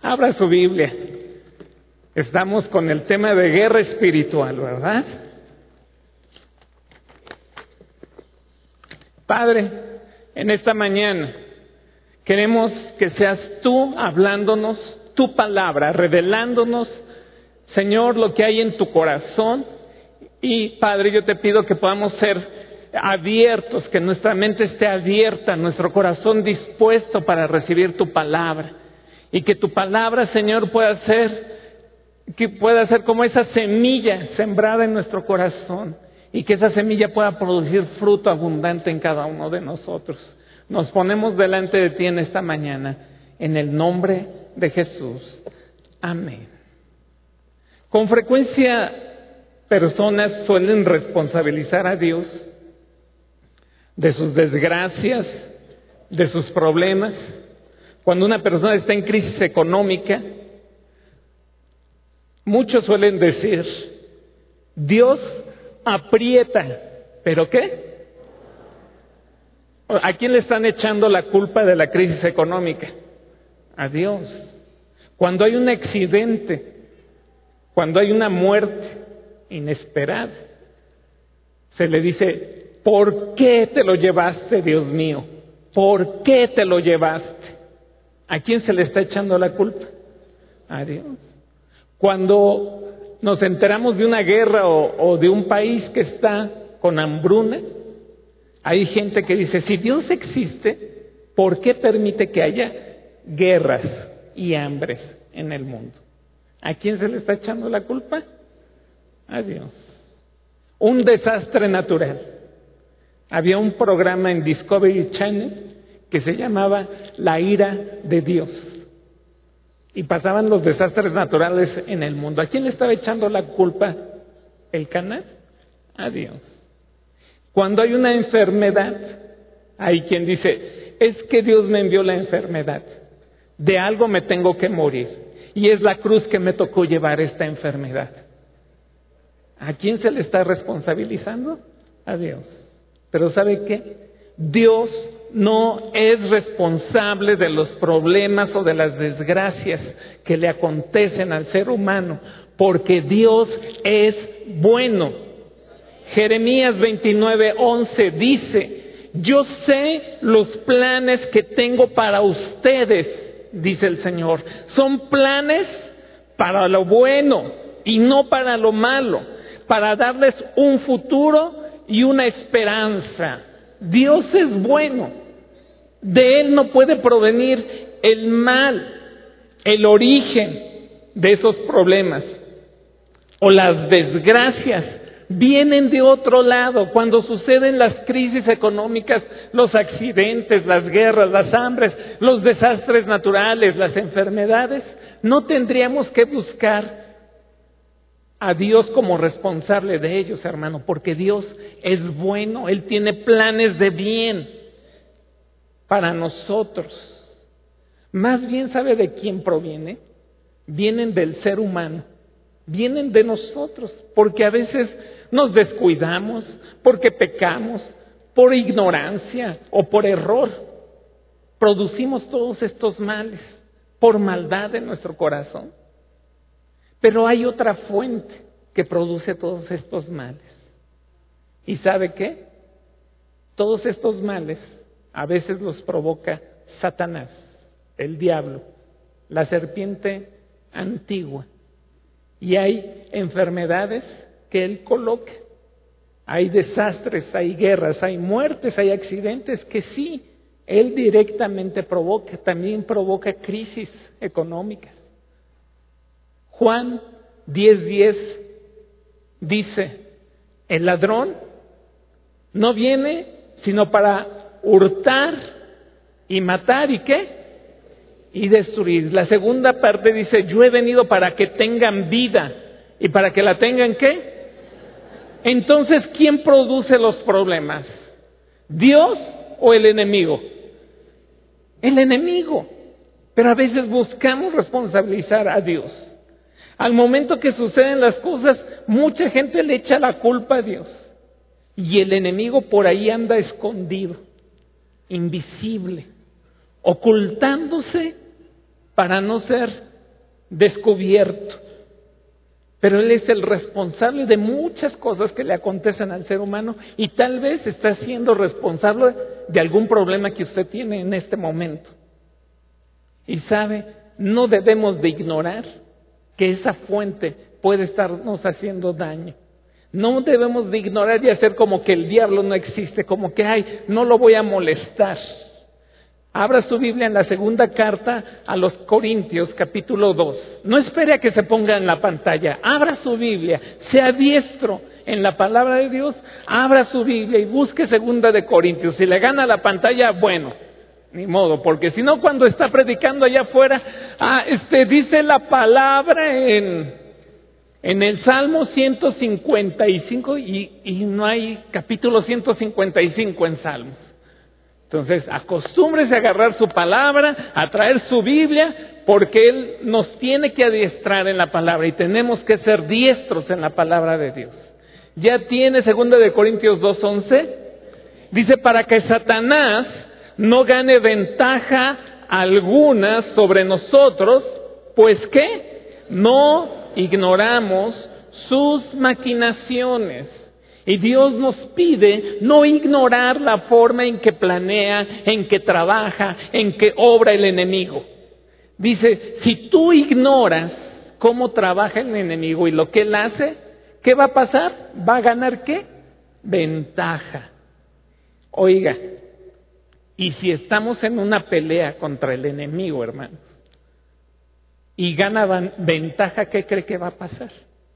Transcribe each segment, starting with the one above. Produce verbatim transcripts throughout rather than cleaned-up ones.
Abra su Biblia. Estamos con el tema de guerra espiritual, ¿verdad? Padre, en esta mañana queremos que seas tú hablándonos tu palabra, revelándonos, Señor, lo que hay en tu corazón. Y Padre, yo te pido que podamos ser abiertos, que nuestra mente esté abierta, nuestro corazón dispuesto para recibir tu palabra. Y que tu palabra, Señor, pueda ser, que pueda ser como esa semilla sembrada en nuestro corazón. Y que esa semilla pueda producir fruto abundante en cada uno de nosotros. Nos ponemos delante de ti en esta mañana, en el nombre de Jesús. Amén. Con frecuencia, personas suelen responsabilizar a Dios de sus desgracias, de sus problemas. Cuando una persona está en crisis económica, muchos suelen decir, Dios aprieta, ¿pero qué? ¿A quién le están echando la culpa de la crisis económica? A Dios. Cuando hay un accidente, cuando hay una muerte inesperada, se le dice, ¿por qué te lo llevaste, Dios mío? ¿Por qué te lo llevaste? ¿A quién se le está echando la culpa? A Dios. Cuando nos enteramos de una guerra o, o de un país que está con hambruna, hay gente que dice, si Dios existe, ¿por qué permite que haya guerras y hambres en el mundo? ¿A quién se le está echando la culpa? A Dios. Un desastre natural. Había un programa en Discovery Channel que se llamaba La ira de Dios. Y pasaban los desastres naturales en el mundo. ¿A quién le estaba echando la culpa el canal? A Dios. Cuando hay una enfermedad, hay quien dice, es que Dios me envió la enfermedad. De algo me tengo que morir. Y es la cruz que me tocó llevar esta enfermedad. ¿A quién se le está responsabilizando? A Dios. Pero ¿sabe qué? Dios no es responsable de los problemas o de las desgracias que le acontecen al ser humano, porque Dios es bueno. Jeremías veintinueve once dice, yo sé los planes que tengo para ustedes, dice el Señor. Son planes para lo bueno y no para lo malo, para darles un futuro y una esperanza. Dios es bueno. De Él no puede provenir el mal, el origen de esos problemas o las desgracias. Vienen de otro lado. Cuando suceden las crisis económicas, los accidentes, las guerras, las hambres, los desastres naturales, las enfermedades, no tendríamos que buscar a Dios como responsable de ellos, hermano, porque Dios es bueno. Él tiene planes de bien para nosotros. Más bien, ¿sabe de quién proviene? Vienen del ser humano, vienen de nosotros, porque a veces nos descuidamos, porque pecamos, por ignorancia o por error. Producimos todos estos males por maldad en nuestro corazón. Pero hay otra fuente que produce todos estos males. ¿Y sabe qué? Todos estos males a veces los provoca Satanás, el diablo, la serpiente antigua. Y hay enfermedades que él coloca. Hay desastres, hay guerras, hay muertes, hay accidentes que sí, él directamente provoca. También provoca crisis económicas. Juan diez diez dice, el ladrón no viene sino para hurtar y matar y qué, y destruir. La segunda parte dice, yo he venido para que tengan vida y para que la tengan qué. Entonces, ¿quién produce los problemas? ¿Dios o el enemigo? El enemigo. Pero a veces buscamos responsabilizar a Dios. Al momento que suceden las cosas, mucha gente le echa la culpa a Dios. Y el enemigo por ahí anda escondido, invisible, ocultándose para no ser descubierto. Pero Él es el responsable de muchas cosas que le acontecen al ser humano y tal vez está siendo responsable de algún problema que usted tiene en este momento. Y sabe, no debemos de ignorar que esa fuente puede estarnos haciendo daño. No debemos de ignorar y hacer como que el diablo no existe, como que, ay, no lo voy a molestar. Abra su Biblia en la segunda carta a los Corintios, capítulo dos. No espere a que se ponga en la pantalla. Abra su Biblia, sea diestro en la palabra de Dios. Abra su Biblia y busque segunda de Corintios. Si le gana la pantalla, bueno, ni modo, porque si no, cuando está predicando allá afuera, ah, este, dice la palabra en, en el Salmo ciento cincuenta y cinco y, y no hay capítulo ciento cincuenta y cinco en Salmos. Entonces, acostúmbrese a agarrar su palabra, a traer su Biblia, porque Él nos tiene que adiestrar en la palabra y tenemos que ser diestros en la palabra de Dios. ¿Ya tiene segunda de Corintios dos once? Dice, para que Satanás no gane ventaja alguna sobre nosotros, pues ¿qué? No ignoramos sus maquinaciones. Y Dios nos pide no ignorar la forma en que planea, en que trabaja, en que obra el enemigo. Dice, si tú ignoras cómo trabaja el enemigo y lo que él hace, ¿qué va a pasar? ¿Va a ganar qué? Ventaja. Oiga, y si estamos en una pelea contra el enemigo, hermanos, y gana ventaja, ¿qué cree que va a pasar?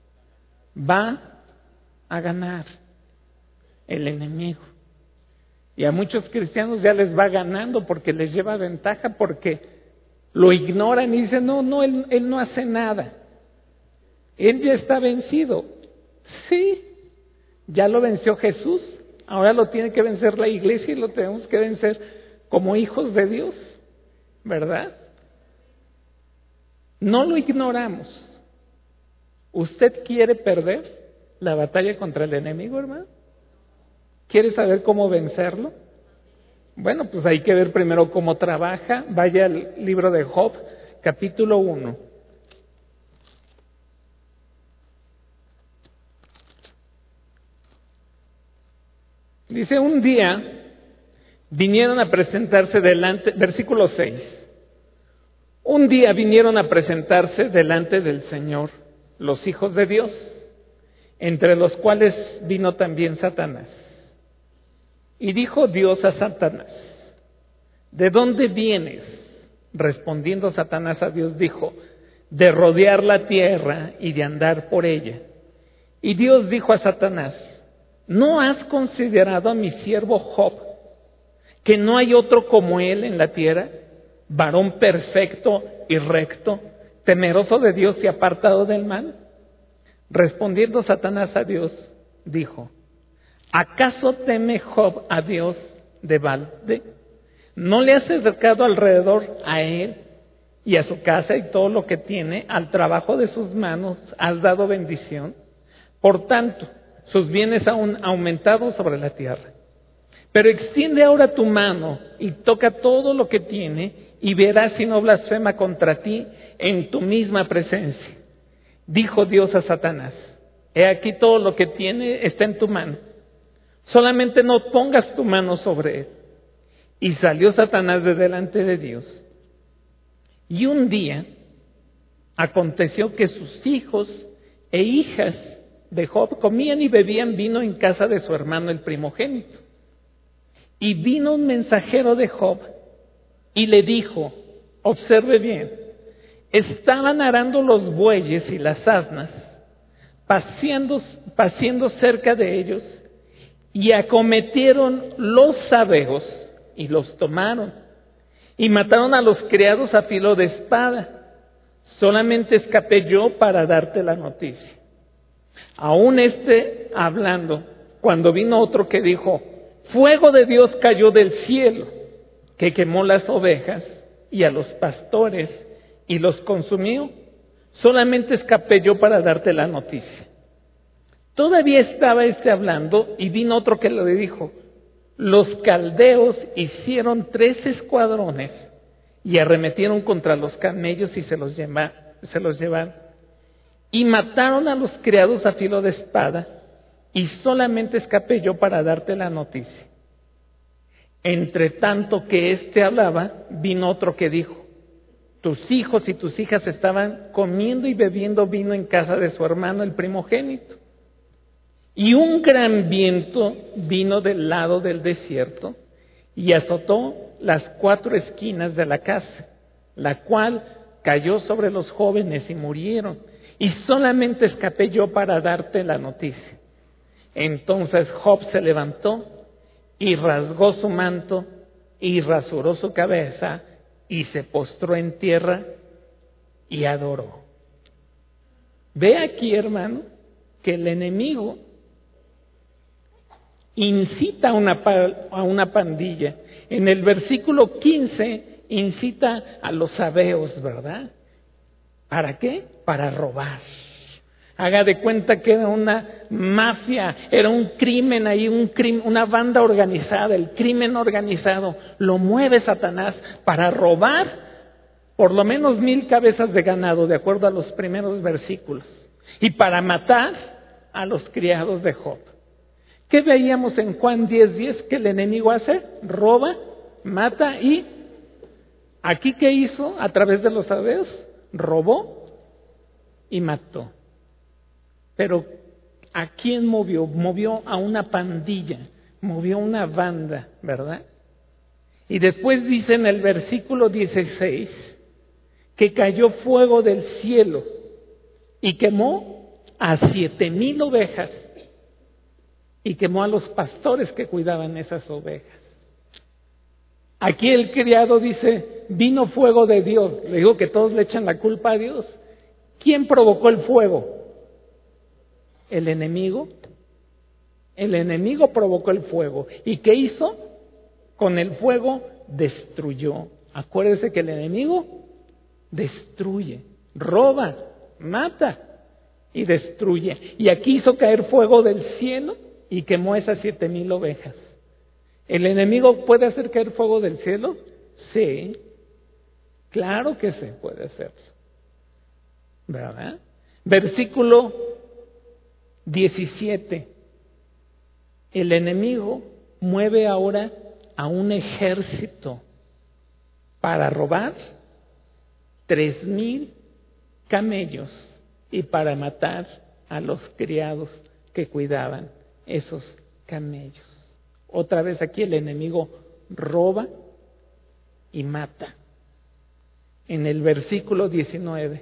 Va a ganar el enemigo. Y a muchos cristianos ya les va ganando porque les lleva ventaja, porque lo ignoran y dicen, no, no, él, él no hace nada. Él ya está vencido. Sí, ya lo venció Jesús, ahora lo tiene que vencer la iglesia y lo tenemos que vencer como hijos de Dios, ¿verdad? No lo ignoramos. ¿Usted quiere perder la batalla contra el enemigo, hermano? ¿Quiere saber cómo vencerlo? Bueno, pues hay que ver primero cómo trabaja. Vaya al libro de Job, capítulo uno. Dice, un día vinieron a presentarse delante, versículo seis. Un día vinieron a presentarse delante del Señor los hijos de Dios, entre los cuales vino también Satanás. Y dijo Dios a Satanás, ¿de dónde vienes? Respondiendo Satanás a Dios dijo, de rodear la tierra y de andar por ella. Y Dios dijo a Satanás, ¿no has considerado a mi siervo Job, que no hay otro como él en la tierra, varón perfecto y recto, temeroso de Dios y apartado del mal? Respondiendo Satanás a Dios, dijo, ¿acaso teme Job a Dios de balde? ¿No le has acercado alrededor a él y a su casa y todo lo que tiene, al trabajo de sus manos has dado bendición? Por tanto, sus bienes han aumentado sobre la tierra. Pero extiende ahora tu mano y toca todo lo que tiene y verás si no blasfema contra ti en tu misma presencia. Dijo Dios a Satanás, he aquí todo lo que tiene está en tu mano, solamente no pongas tu mano sobre él. Y salió Satanás de delante de Dios. Y un día aconteció que sus hijos e hijas de Job comían y bebían vino en casa de su hermano el primogénito. Y vino un mensajero de Job y le dijo, observe bien, estaban arando los bueyes y las asnas, paseando, paciendo cerca de ellos, y acometieron los abejos y los tomaron, y mataron a los criados a filo de espada. Solamente escapé yo para darte la noticia. Aún este hablando, cuando vino otro que dijo, fuego de Dios cayó del cielo, que quemó las ovejas y a los pastores y los consumió. Solamente escapé yo para darte la noticia. Todavía estaba este hablando y vino otro que le dijo, los caldeos hicieron tres escuadrones y arremetieron contra los camellos y se los se los llevaron. Y mataron a los criados a filo de espada, y solamente escapé yo para darte la noticia. Entre tanto que éste hablaba, vino otro que dijo: tus hijos y tus hijas estaban comiendo y bebiendo vino en casa de su hermano el primogénito. Y un gran viento vino del lado del desierto y azotó las cuatro esquinas de la casa, la cual cayó sobre los jóvenes y murieron. Y solamente escapé yo para darte la noticia. Entonces Job se levantó y rasgó su manto y rasuró su cabeza y se postró en tierra y adoró. Ve aquí, hermano, que el enemigo incita a una, a una pandilla. En el versículo quince incita a los sabeos, ¿verdad? ¿Para qué? Para robar. Haga de cuenta que era una mafia, era un crimen ahí, un crimen, una banda organizada, el crimen organizado. Lo mueve Satanás para robar por lo menos mil cabezas de ganado, de acuerdo a los primeros versículos, y para matar a los criados de Job. ¿Qué veíamos en Juan diez diez? Que el enemigo hace, roba, mata y aquí ¿qué hizo a través de los sabeos? Robó y mató. Pero ¿a quién movió? Movió a una pandilla, movió a una banda, ¿verdad? Y después dice en el versículo dieciséis que cayó fuego del cielo y quemó a siete mil ovejas y quemó a los pastores que cuidaban esas ovejas. Aquí el criado dice, vino fuego de Dios. Le digo que todos le echan la culpa a Dios. ¿Quién provocó el fuego? ¿El enemigo? El enemigo provocó el fuego. ¿Y qué hizo? Con el fuego destruyó. Acuérdese que el enemigo destruye, roba, mata y destruye. Y aquí hizo caer fuego del cielo y quemó esas siete mil ovejas. ¿El enemigo puede hacer caer fuego del cielo? Sí, claro que se puede hacer. ¿Verdad? Versículo diecisiete. El enemigo mueve ahora a un ejército para robar tres mil camellos y para matar a los criados que cuidaban esos camellos. Otra vez aquí el enemigo roba y mata. En el versículo diecinueve,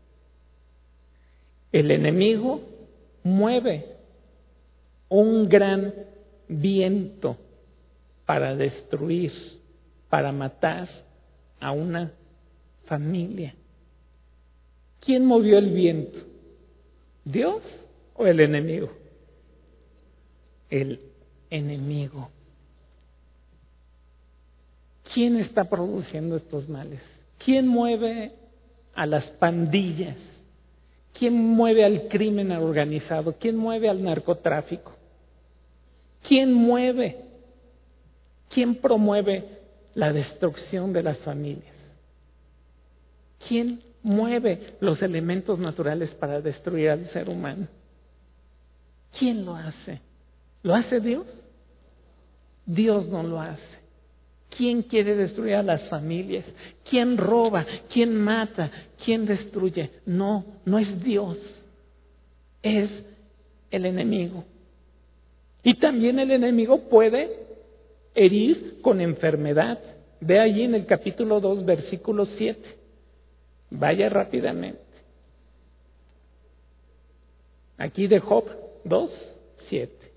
el enemigo mueve un gran viento para destruir, para matar a una familia. ¿Quién movió el viento? ¿Dios o el enemigo? El enemigo. ¿Quién está produciendo estos males? ¿Quién mueve a las pandillas? ¿Quién mueve al crimen organizado? ¿Quién mueve al narcotráfico? ¿Quién mueve? ¿Quién promueve la destrucción de las familias? ¿Quién mueve los elementos naturales para destruir al ser humano? ¿Quién lo hace? ¿Lo hace Dios? Dios no lo hace. ¿Quién quiere destruir a las familias? ¿Quién roba? ¿Quién mata? ¿Quién destruye? No, no es Dios. Es el enemigo. Y también el enemigo puede herir con enfermedad. Ve allí en el capítulo dos, versículo siete. Vaya rápidamente. Aquí de Job dos, siete.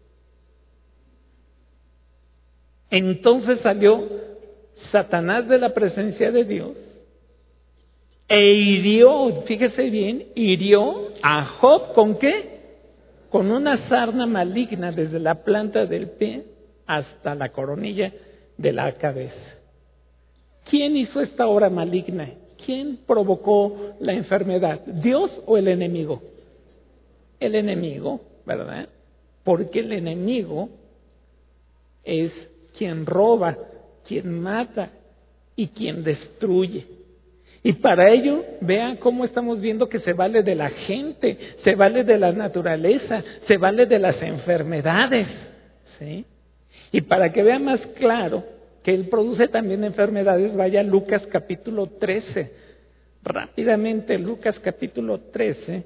Entonces salió Satanás de la presencia de Dios e hirió, fíjese bien, hirió a Job ¿con qué? Con una sarna maligna desde la planta del pie hasta la coronilla de la cabeza. ¿Quién hizo esta obra maligna? ¿Quién provocó la enfermedad? ¿Dios o el enemigo? El enemigo, ¿verdad? Porque el enemigo es quien roba, quien mata y quien destruye. Y para ello, vean cómo estamos viendo que se vale de la gente, se vale de la naturaleza, se vale de las enfermedades, ¿sí? Y para que vea más claro que Él produce también enfermedades, vaya a Lucas capítulo trece. Rápidamente, Lucas capítulo trece.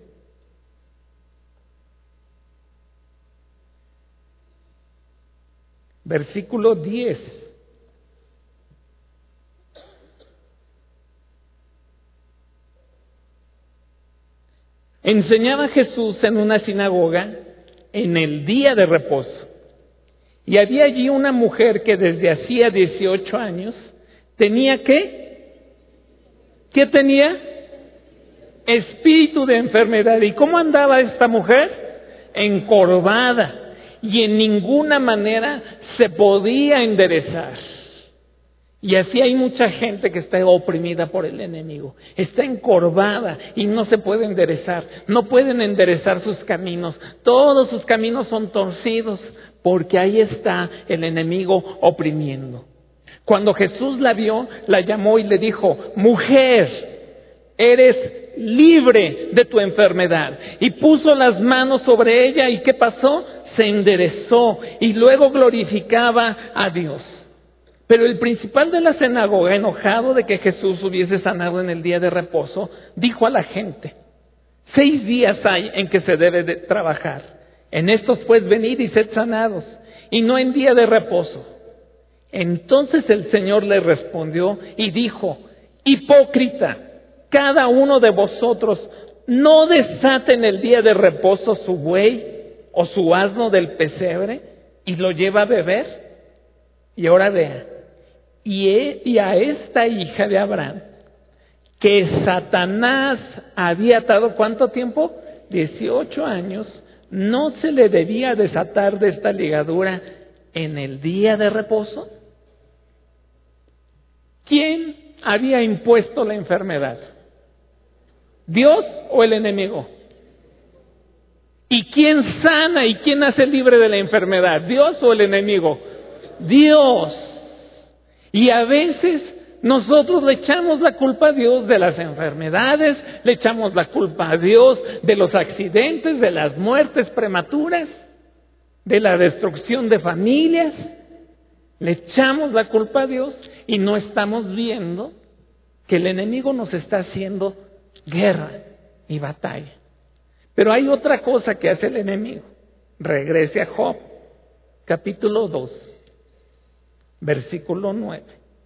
Versículo diez. Enseñaba Jesús en una sinagoga en el día de reposo. Y había allí una mujer que desde hacía dieciocho años tenía ¿qué? ¿Qué tenía? Espíritu de enfermedad. ¿Y cómo andaba esta mujer? Encorvada. Y en ninguna manera se podía enderezar. Y así hay mucha gente que está oprimida por el enemigo. Está encorvada y no se puede enderezar. No pueden enderezar sus caminos. Todos sus caminos son torcidos porque ahí está el enemigo oprimiendo. Cuando Jesús la vio, la llamó y le dijo: mujer, eres libre de tu enfermedad. Y puso las manos sobre ella y ¿qué pasó? Se enderezó y luego glorificaba a Dios. Pero el principal de la sinagoga, enojado de que Jesús hubiese sanado en el día de reposo, dijo a la gente: seis días hay en que se debe de trabajar. En estos pues venid y sed sanados, y no en día de reposo. Entonces el Señor le respondió y dijo: hipócrita, cada uno de vosotros no desata en el día de reposo su buey o su asno del pesebre y lo lleva a beber. Y ahora vea, y, he, y a esta hija de Abraham, que Satanás había atado, ¿cuánto tiempo? dieciocho años, ¿no se le debía desatar de esta ligadura en el día de reposo? ¿Quién había impuesto la enfermedad? ¿Dios o el enemigo? ¿Y quién sana y quién hace libre de la enfermedad? ¿Dios o el enemigo? Dios. Y a veces nosotros le echamos la culpa a Dios de las enfermedades, le echamos la culpa a Dios de los accidentes, de las muertes prematuras, de la destrucción de familias. Le echamos la culpa a Dios y no estamos viendo que el enemigo nos está haciendo guerra y batalla. Pero hay otra cosa que hace el enemigo. Regrese a Job, capítulo dos, versículo nueve.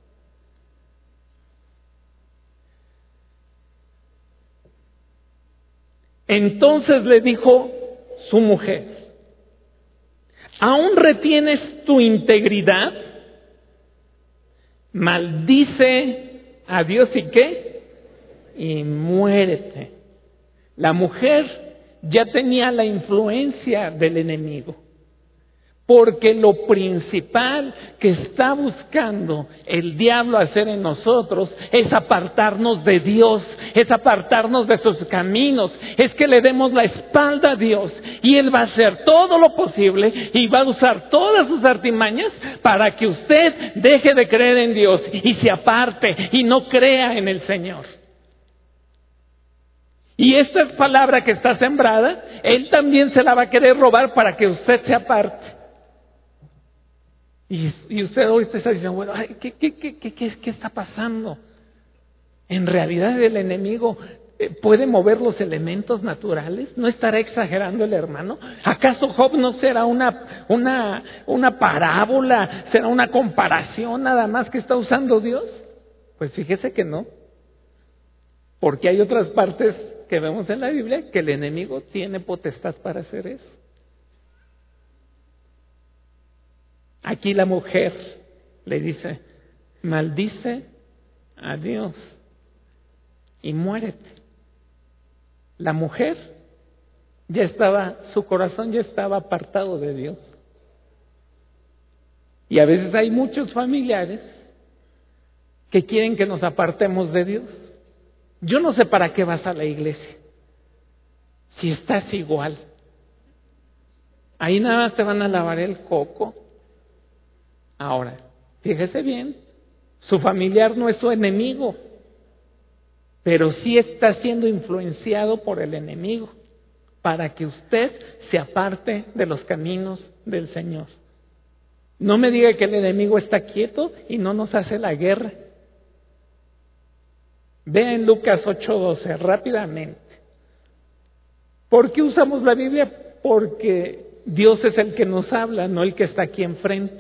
Entonces le dijo su mujer: ¿aún retienes tu integridad? Maldice a Dios y ¿qué? Y muérete. La mujer ya tenía la influencia del enemigo, porque lo principal que está buscando el diablo hacer en nosotros es apartarnos de Dios, es apartarnos de sus caminos, es que le demos la espalda a Dios, y Él va a hacer todo lo posible y va a usar todas sus artimañas para que usted deje de creer en Dios y se aparte y no crea en el Señor. Y esta palabra que está sembrada, Él también se la va a querer robar para que usted se aparte. Y, y usted hoy está diciendo: bueno, ay, ¿qué, qué, qué, qué, qué, ¿qué está pasando? En realidad el enemigo puede mover los elementos naturales. ¿No estará exagerando el hermano? ¿Acaso Job no será una, una, una parábola? ¿Será una comparación nada más que está usando Dios? Pues fíjese que no. Porque hay otras partes que vemos en la Biblia que el enemigo tiene potestad para hacer eso. Aquí la mujer le dice: maldice a Dios y muérete. La mujer ya estaba, su corazón ya estaba apartado de Dios. Y a veces hay muchos familiares que quieren que nos apartemos de Dios. Yo no sé para qué vas a la iglesia si estás igual. Ahí nada más te van a lavar el coco. Ahora, fíjese bien, su familiar no es su enemigo. pero sí está siendo influenciado por el enemigo para que usted se aparte de los caminos del Señor. No me diga que el enemigo está quieto y no nos hace la guerra. Vea en Lucas ocho doce rápidamente. ¿Por qué usamos la Biblia? Porque Dios es el que nos habla, no el que está aquí enfrente.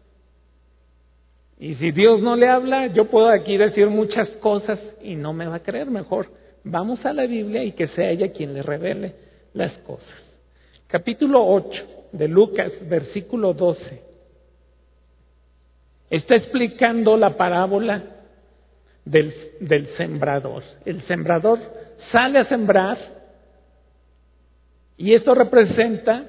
Y si Dios no le habla, yo puedo aquí decir muchas cosas y no me va a creer. Mejor vamos a la Biblia y que sea ella quien le revele las cosas. Capítulo ocho de Lucas, versículo doce. Está explicando la parábola del, del sembrador. El sembrador sale a sembrar y esto representa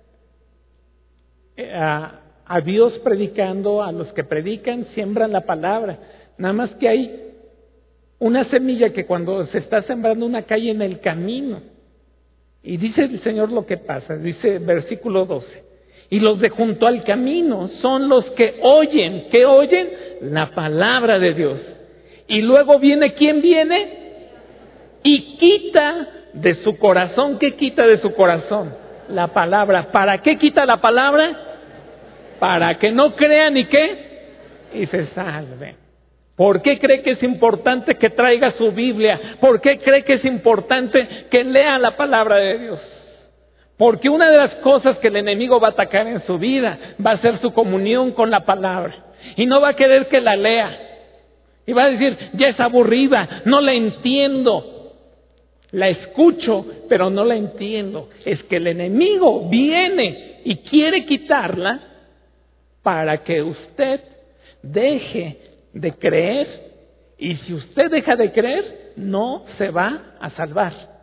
a, a Dios predicando, a los que predican, siembran la palabra. Nada más que hay una semilla que cuando se está sembrando una cae en el camino. Y dice el Señor lo que pasa, dice versículo doce. Y los de junto al camino son los que oyen, ¿qué oyen? La palabra de Dios. Y luego viene, ¿quién viene? Y quita de su corazón, ¿qué quita de su corazón? La palabra. ¿Para qué quita la palabra? Para que no crean y qué, y se salven. ¿Por qué cree que es importante que traiga su Biblia? ¿Por qué cree que es importante que lea la palabra de Dios? Porque una de las cosas que el enemigo va a atacar en su vida va a ser su comunión con la palabra. Y no va a querer que la lea. Y va a decir, ya es aburrida, no la entiendo. La escucho, pero no la entiendo. Es que el enemigo viene y quiere quitarla para que usted deje de creer. Y si usted deja de creer, no se va a salvar.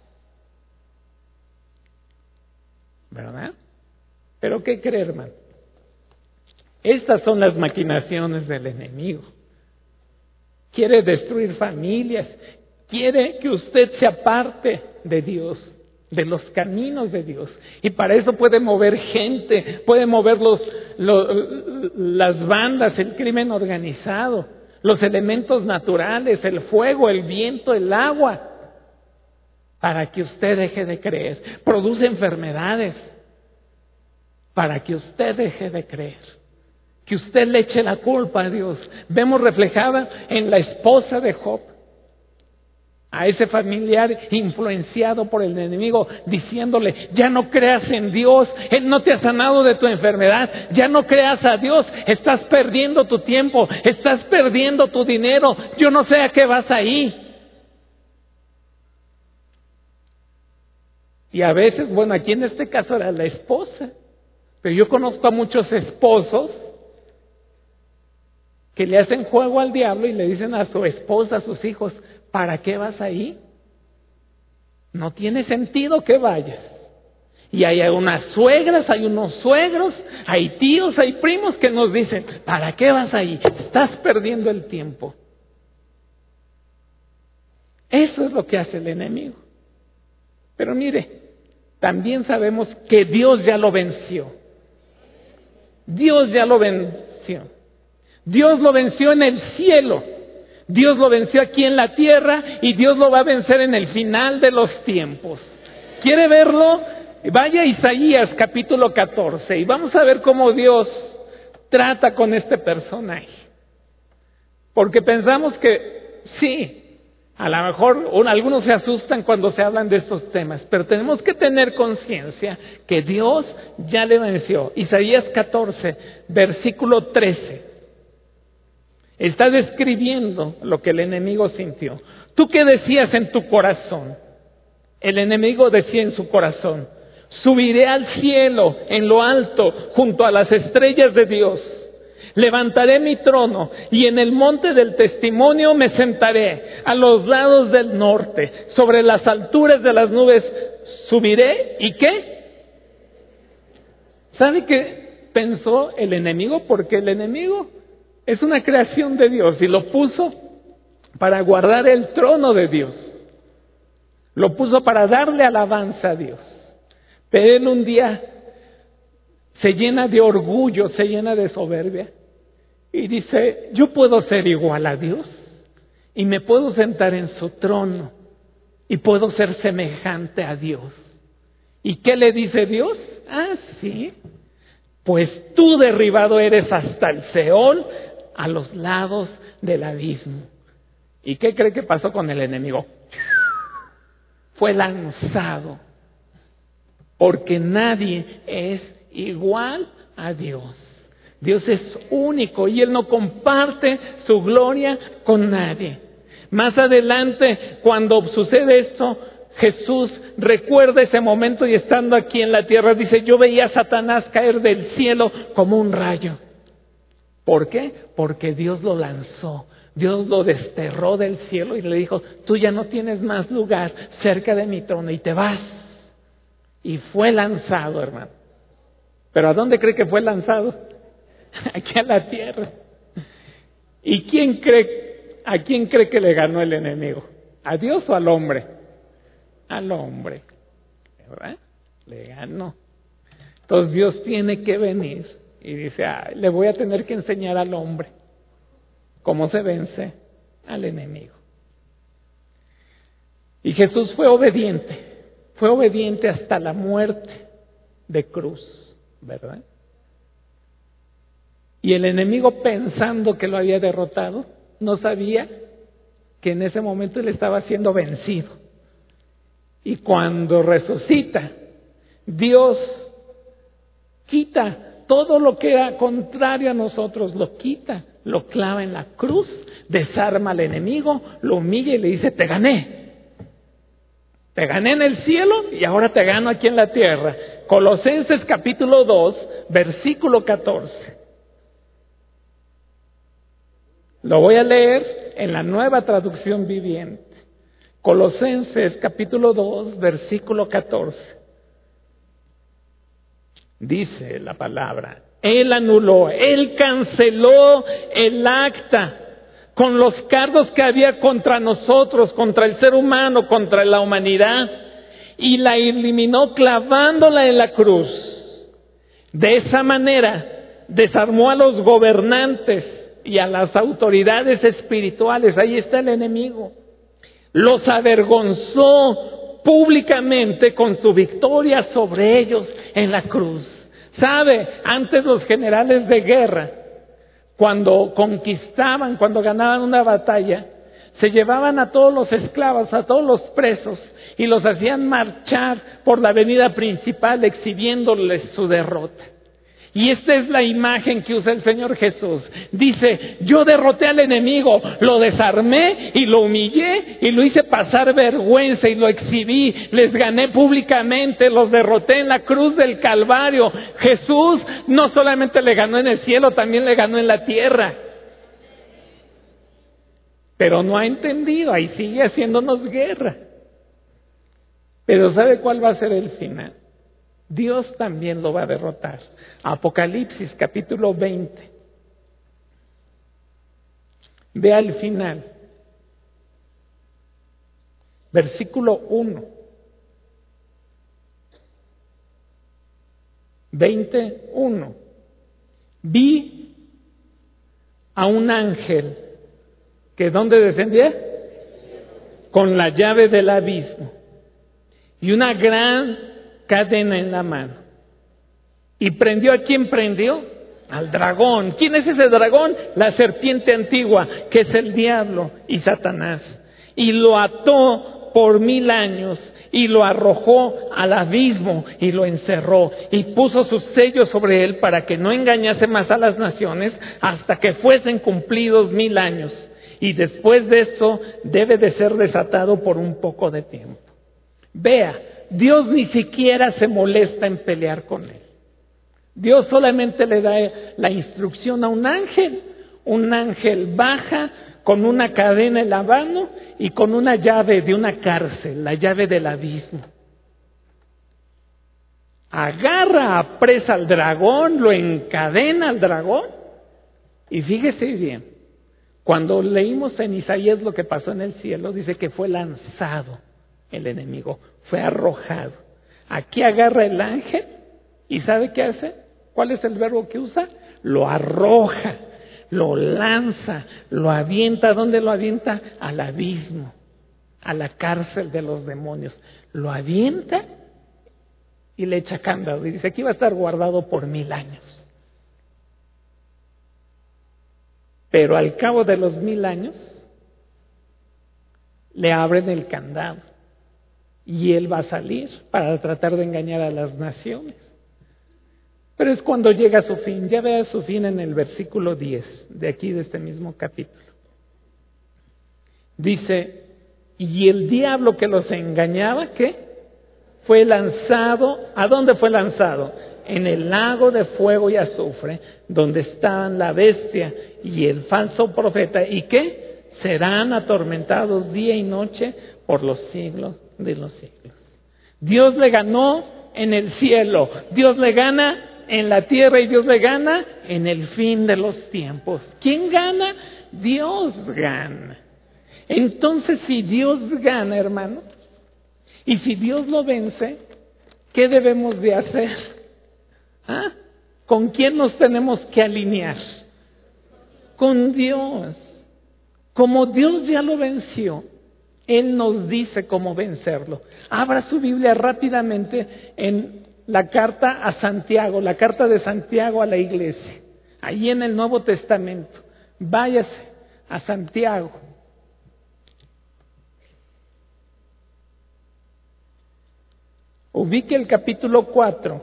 ¿Verdad? ¿Pero qué cree, hermano? Estas son las maquinaciones del enemigo. Quiere destruir familias. Quiere que usted se aparte de Dios, de los caminos de Dios. Y para eso puede mover gente, puede mover los, los, las bandas, el crimen organizado, los elementos naturales, el fuego, el viento, el agua, para que usted deje de creer. Produce enfermedades para que usted deje de creer. Que usted le eche la culpa a Dios. Vemos reflejada en la esposa de Job. A ese familiar influenciado por el enemigo, diciéndole, ya no creas en Dios, Él no te ha sanado de tu enfermedad, ya no creas a Dios, estás perdiendo tu tiempo, estás perdiendo tu dinero, yo no sé a qué vas ahí. Y a veces, bueno, aquí en este caso era la esposa, pero yo conozco a muchos esposos que le hacen juego al diablo y le dicen a su esposa, a sus hijos, ¿para qué vas ahí? No tiene sentido que vayas. Y hay unas suegras, hay unos suegros, hay tíos, hay primos que nos dicen, ¿para qué vas ahí? Estás perdiendo el tiempo. Eso es lo que hace el enemigo. Pero mire, también sabemos que Dios ya lo venció. Dios ya lo venció. Dios lo venció en el cielo. Dios lo venció aquí en la tierra y Dios lo va a vencer en el final de los tiempos. ¿Quiere verlo? Vaya a Isaías capítulo catorce y vamos a ver cómo Dios trata con este personaje. Porque pensamos que sí, a lo mejor algunos se asustan cuando se hablan de estos temas, pero tenemos que tener conciencia que Dios ya le venció. Isaías catorce, versículo trece. Está describiendo lo que el enemigo sintió. ¿Tú qué decías en tu corazón? El enemigo decía en su corazón, subiré al cielo en lo alto junto a las estrellas de Dios. Levantaré mi trono y en el monte del testimonio me sentaré a los lados del norte. Sobre las alturas de las nubes subiré. ¿Y qué? ¿Sabe qué pensó el enemigo? Porque el enemigo es una creación de Dios y lo puso para guardar el trono de Dios. Lo puso para darle alabanza a Dios. Pero él un día se llena de orgullo, se llena de soberbia y dice, yo puedo ser igual a Dios. y me puedo sentar en su trono y puedo ser semejante a Dios. ¿Y qué le dice Dios? Ah, sí, pues tú derribado eres hasta el Seol, a los lados del abismo. ¿Y qué cree que pasó con el enemigo? Fue lanzado, porque nadie es igual a Dios. Dios es único y Él no comparte su gloria con nadie. Más adelante, cuando sucede esto, Jesús recuerda ese momento y estando aquí en la tierra, dice, yo veía a Satanás caer del cielo como un rayo. ¿Por qué? Porque Dios lo lanzó, Dios lo desterró del cielo y le dijo, tú ya no tienes más lugar cerca de mi trono y te vas. Y fue lanzado, hermano. ¿Pero a dónde cree que fue lanzado? Aquí a la tierra. ¿Y quién cree, a quién cree que le ganó el enemigo? ¿A Dios o al hombre? Al hombre, ¿verdad? Le ganó. Entonces Dios tiene que venir y dice, ah, le voy a tener que enseñar al hombre cómo se vence al enemigo. Y Jesús fue obediente, fue obediente hasta la muerte de cruz, ¿verdad? Y el enemigo, pensando que lo había derrotado, no sabía que en ese momento él estaba siendo vencido. Y cuando resucita, Dios quita todo lo que era contrario a nosotros, lo quita, lo clava en la cruz, desarma al enemigo, lo humilla y le dice, te gané. Te gané en el cielo y ahora te gano aquí en la tierra. Colosenses capítulo dos, versículo catorce. Lo voy a leer en la Nueva Traducción Viviente. Colosenses capítulo dos, versículo catorce. Dice la palabra, Él anuló, Él canceló el acta con los cargos que había contra nosotros, contra el ser humano, contra la humanidad, y la eliminó clavándola en la cruz. De esa manera desarmó a los gobernantes y a las autoridades espirituales. Ahí está el enemigo. Los avergonzó públicamente con su victoria sobre ellos en la cruz. ¿Sabe? Antes los generales de guerra, cuando conquistaban, cuando ganaban una batalla, se llevaban a todos los esclavos, a todos los presos, y los hacían marchar por la avenida principal exhibiéndoles su derrota. Y esta es la imagen que usa el Señor Jesús. Dice, yo derroté al enemigo, lo desarmé y lo humillé y lo hice pasar vergüenza y lo exhibí, les gané públicamente, los derroté en la cruz del Calvario. Jesús no solamente le ganó en el cielo, también le ganó en la tierra. Pero no ha entendido, ahí sigue haciéndonos guerra. Pero ¿sabe cuál va a ser el final? Dios también lo va a derrotar. Apocalipsis capítulo veinte. Vea el final. Versículo uno. veinte, uno. Vi a un ángel que ¿dónde descendía? Con la llave del abismo y una gran cadena en la mano. ¿Y prendió a quién prendió? Al dragón. ¿Quién es ese dragón? La serpiente antigua, que es el diablo y Satanás. Y lo ató por mil años y lo arrojó al abismo y lo encerró y puso sus sellos sobre él para que no engañase más a las naciones hasta que fuesen cumplidos mil años. Y después de eso debe de ser desatado por un poco de tiempo. Vea, Dios ni siquiera se molesta en pelear con él. Dios solamente le da la instrucción a un ángel. Un ángel baja con una cadena en la mano y con una llave de una cárcel, la llave del abismo. Agarra a presa al dragón, lo encadena al dragón. Y fíjese bien, cuando leímos en Isaías lo que pasó en el cielo, dice que fue lanzado el enemigo, fue arrojado. Aquí agarra el ángel y ¿sabe qué hace? ¿Cuál es el verbo que usa? Lo arroja, lo lanza, lo avienta. ¿A dónde lo avienta? Al abismo, a la cárcel de los demonios. Lo avienta y le echa candado. Y dice, aquí va a estar guardado por mil años. Pero al cabo de los mil años, le abren el candado. Y él va a salir para tratar de engañar a las naciones. Pero es cuando llega a su fin. Ya vea su fin en el versículo diez de aquí, de este mismo capítulo. Dice, y el diablo que los engañaba, ¿qué? Fue lanzado. ¿A dónde fue lanzado? En el lago de fuego y azufre, donde estaban la bestia y el falso profeta. ¿Y qué? Serán atormentados día y noche por los siglos de los siglos. Dios le ganó en el cielo, Dios le gana en la tierra y Dios le gana en el fin de los tiempos. ¿Quién gana? Dios gana. Entonces, si Dios gana, hermano, y si Dios lo vence, ¿qué debemos de hacer? ¿Ah? ¿Con quién nos tenemos que alinear? Con Dios. Como Dios ya lo venció, Él nos dice cómo vencerlo. Abra su Biblia rápidamente en la carta a Santiago, la carta de Santiago a la iglesia, ahí en el Nuevo Testamento. Váyase a Santiago. Ubique el capítulo cuatro.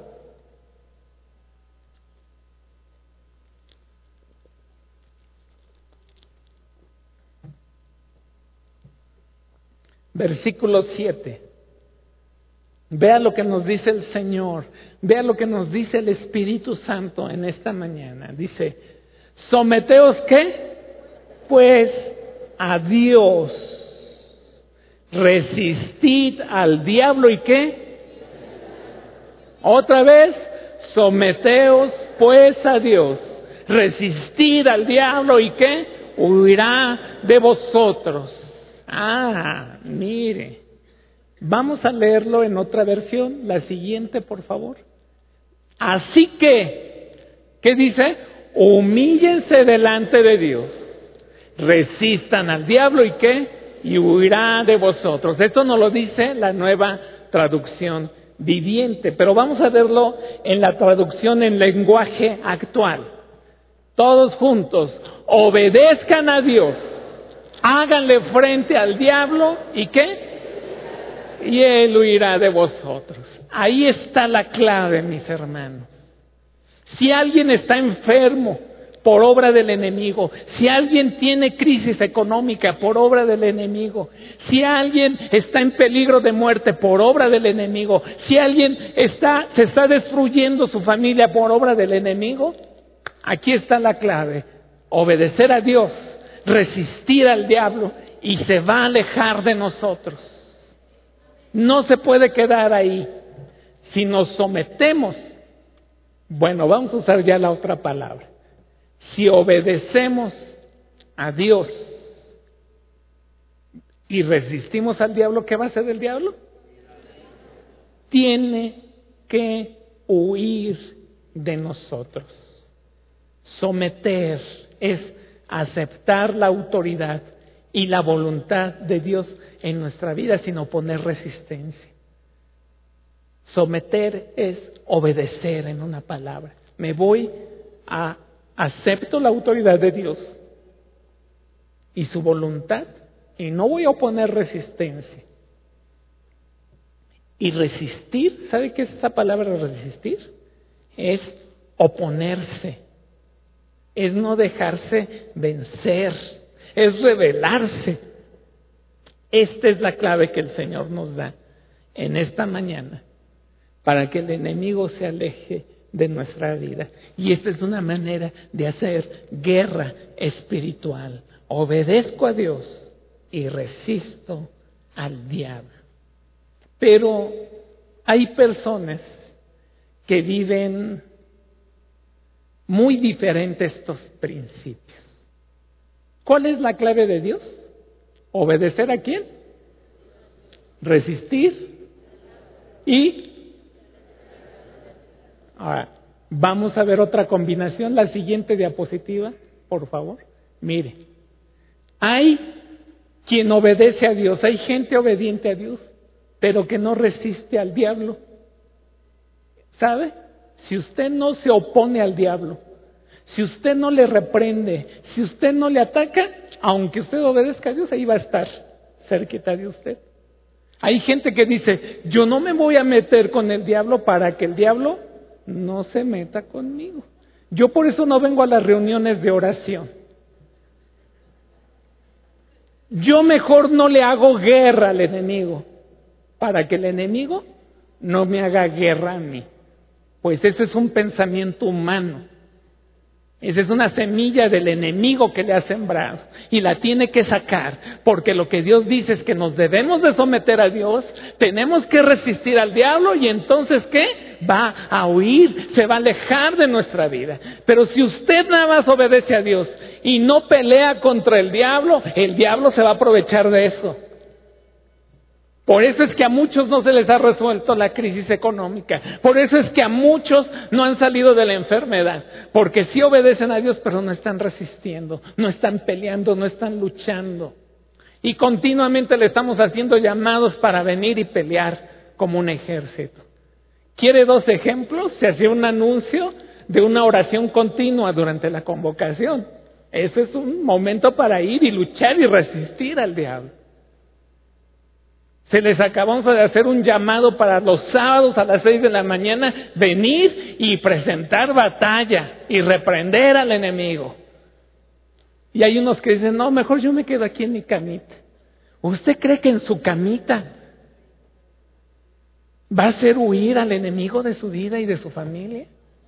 Versículo siete. Vea lo que nos dice el Señor. Vea lo que nos dice el Espíritu Santo en esta mañana. Dice, someteos ¿qué? Pues a Dios. Resistid al diablo ¿y qué? Otra vez, someteos pues a Dios. Resistid al diablo ¿y qué? Huirá de vosotros. Ah, mire. Vamos a leerlo en otra versión, la siguiente, por favor. Así que, ¿qué dice? Humíllense delante de Dios. Resistan al diablo ¿y qué? Y huirá de vosotros. Esto nos lo dice la Nueva Traducción Viviente, pero vamos a verlo en la traducción en lenguaje actual. Todos juntos, obedezcan a Dios. Háganle frente al diablo ¿y qué? Y él huirá de vosotros. Ahí está la clave, mis hermanos. Si alguien está enfermo por obra del enemigo, si alguien tiene crisis económica por obra del enemigo, si alguien está en peligro de muerte por obra del enemigo, si alguien está, se está destruyendo su familia por obra del enemigo, aquí está la clave. Obedecer a Dios, resistir al diablo y se va a alejar de nosotros. No se puede quedar ahí. Si nos sometemos, bueno, vamos a usar ya la otra palabra. Si obedecemos a Dios y resistimos al diablo, ¿qué va a hacer el diablo? Tiene que huir de nosotros. Someter es aceptar la autoridad y la voluntad de Dios en nuestra vida sin oponer resistencia. Someter es obedecer, en una palabra. Me voy a, acepto la autoridad de Dios y su voluntad y no voy a oponer resistencia. Y resistir, ¿sabe qué es esa palabra resistir? Es oponerse, es no dejarse vencer, es rebelarse. Esta es la clave que el Señor nos da en esta mañana para que el enemigo se aleje de nuestra vida. Y esta es una manera de hacer guerra espiritual. Obedezco a Dios y resisto al diablo. Pero hay personas que viven muy diferentes estos principios. ¿Cuál es la clave de Dios? ¿Obedecer a quién? Resistir y... Ahora, vamos a ver otra combinación, la siguiente diapositiva, por favor. Mire, hay quien obedece a Dios, hay gente obediente a Dios, pero que no resiste al diablo. ¿Sabe? Si usted no se opone al diablo, si usted no le reprende, si usted no le ataca, aunque usted obedezca a Dios, ahí va a estar cerquita de usted. Hay gente que dice, yo no me voy a meter con el diablo para que el diablo no se meta conmigo. Yo por eso no vengo a las reuniones de oración. Yo mejor no le hago guerra al enemigo, para que el enemigo no me haga guerra a mí. Pues ese es un pensamiento humano. Esa es una semilla del enemigo que le ha sembrado y la tiene que sacar, porque lo que Dios dice es que nos debemos de someter a Dios, tenemos que resistir al diablo y entonces ¿qué? Va a huir, se va a alejar de nuestra vida. Pero si usted nada más obedece a Dios y no pelea contra el diablo, el diablo se va a aprovechar de eso. Por eso es que a muchos no se les ha resuelto la crisis económica. Por eso es que a muchos no han salido de la enfermedad. Porque sí obedecen a Dios, pero no están resistiendo, no están peleando, no están luchando. Y continuamente le estamos haciendo llamados para venir y pelear como un ejército. ¿Quiere dos ejemplos? Se hacía un anuncio de una oración continua durante la convocación. Ese es un momento para ir y luchar y resistir al diablo. Se les acabamos de hacer un llamado para los sábados a las seis de la mañana, venir y presentar batalla y reprender al enemigo. Y hay unos que dicen, no, mejor yo me quedo aquí en mi camita. ¿Usted cree que en su camita va a hacer huir al enemigo de su vida y de su familia?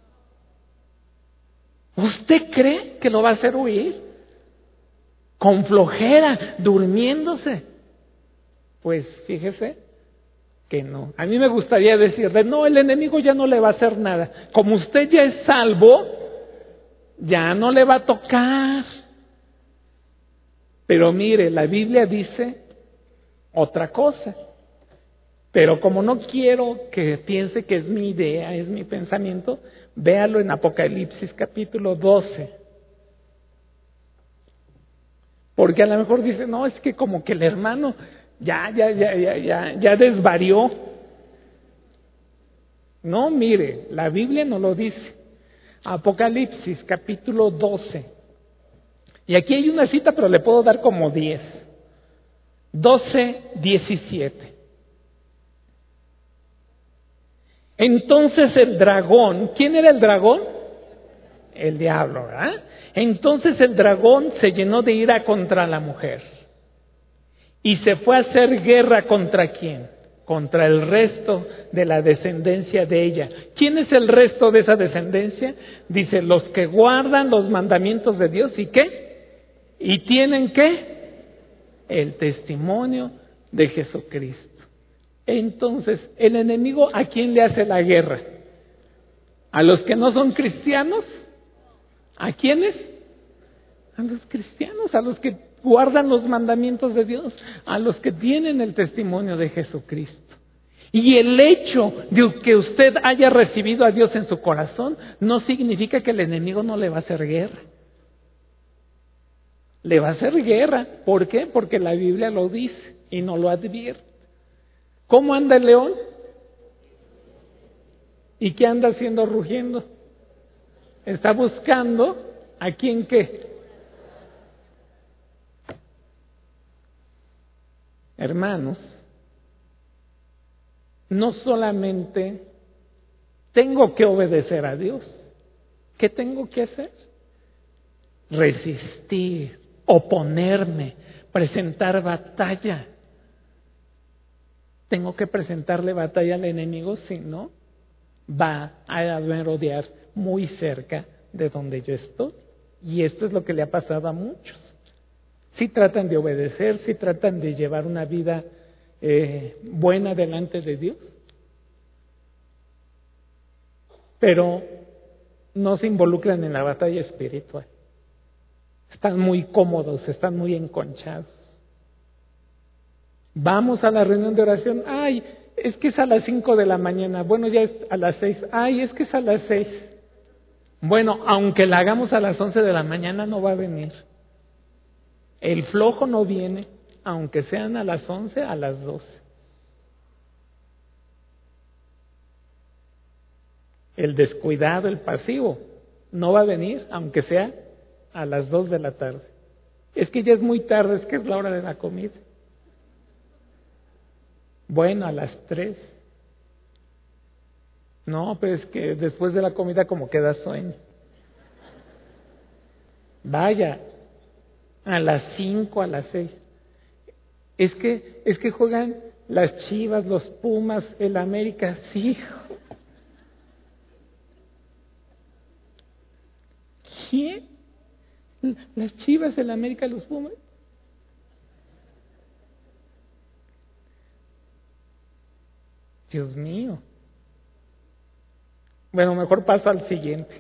¿Usted cree que lo va a hacer huir? Con flojera, durmiéndose. Pues fíjese que no. A mí me gustaría decirle, no, el enemigo ya no le va a hacer nada. Como usted ya es salvo, ya no le va a tocar. Pero mire, la Biblia dice otra cosa. Pero como no quiero que piense que es mi idea, es mi pensamiento, véalo en Apocalipsis capítulo doce. Porque a lo mejor dice, no, es que como que el hermano ya, ya, ya, ya, ya, ya desvarió. No, mire, la Biblia no lo dice. Apocalipsis capítulo doce. Y aquí hay una cita, pero le puedo dar como diez. doce, diecisiete. Entonces el dragón, ¿quién era el dragón? El diablo, ¿verdad? Entonces el dragón se llenó de ira contra la mujer y se fue a hacer guerra contra quién, contra el resto de la descendencia de ella. ¿Quién es el resto de esa descendencia? Dice, los que guardan los mandamientos de Dios y qué, y tienen qué, el testimonio de Jesucristo. Entonces, el enemigo, ¿a quién le hace la guerra? ¿A los que no son cristianos? ¿A quiénes? A los cristianos, a los que guardan los mandamientos de Dios, a los que tienen el testimonio de Jesucristo. Y el hecho de que usted haya recibido a Dios en su corazón no significa que el enemigo no le va a hacer guerra. Le va a hacer guerra. ¿Por qué? Porque la Biblia lo dice y nos lo advierte. ¿Cómo anda el león? ¿Y qué anda haciendo rugiendo? Está buscando a quién qué. Hermanos, no solamente tengo que obedecer a Dios. ¿Qué tengo que hacer? Resistir, oponerme, presentar batalla. Tengo que presentarle batalla al enemigo, si no, va a merodear muy cerca de donde yo estoy. Y esto es lo que le ha pasado a muchos. Si tratan de obedecer, si tratan de llevar una vida eh, buena delante de Dios, pero no se involucran en la batalla espiritual. Están muy cómodos, están muy enconchados. Vamos a la reunión de oración. Ay, es que es a las cinco de la mañana. Bueno, ya es a las seis. Ay, es que es a las seis. Bueno, aunque la hagamos a las once de la mañana, no va a venir. El flojo no viene, aunque sean a las once, a las doce. El descuidado, el pasivo, no va a venir, aunque sea a las dos de la tarde. Es que ya es muy tarde, es que es la hora de la comida. Bueno, a las tres. No, pero es que después de la comida como que da sueño. Vaya, a las cinco, a las seis. Es que, es que juegan las Chivas, los Pumas, el América, sí. ¿Quién? Las Chivas, el América, los Pumas. Dios mío. Bueno, mejor paso al siguiente.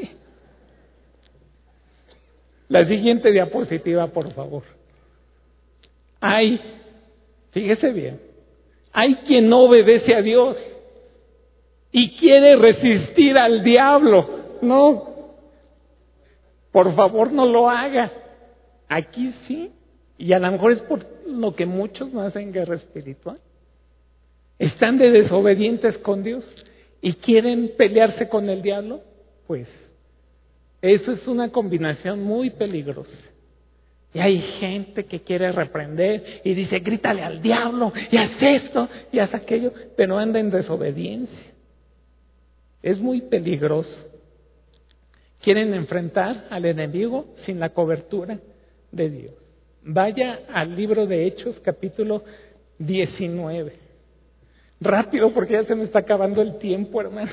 La siguiente diapositiva, por favor. Hay, fíjese bien, hay quien no obedece a Dios y quiere resistir al diablo. No, por favor no lo haga. Aquí sí, y a lo mejor es por lo que muchos no hacen guerra espiritual. Están de desobedientes con Dios y quieren pelearse con el diablo. Pues eso es una combinación muy peligrosa. Y hay gente que quiere reprender y dice, grítale al diablo, y haz esto, y haz aquello, pero anda en desobediencia. Es muy peligroso. Quieren enfrentar al enemigo sin la cobertura de Dios. Vaya al libro de Hechos, capítulo diecinueve. Rápido, porque ya se me está acabando el tiempo, hermano.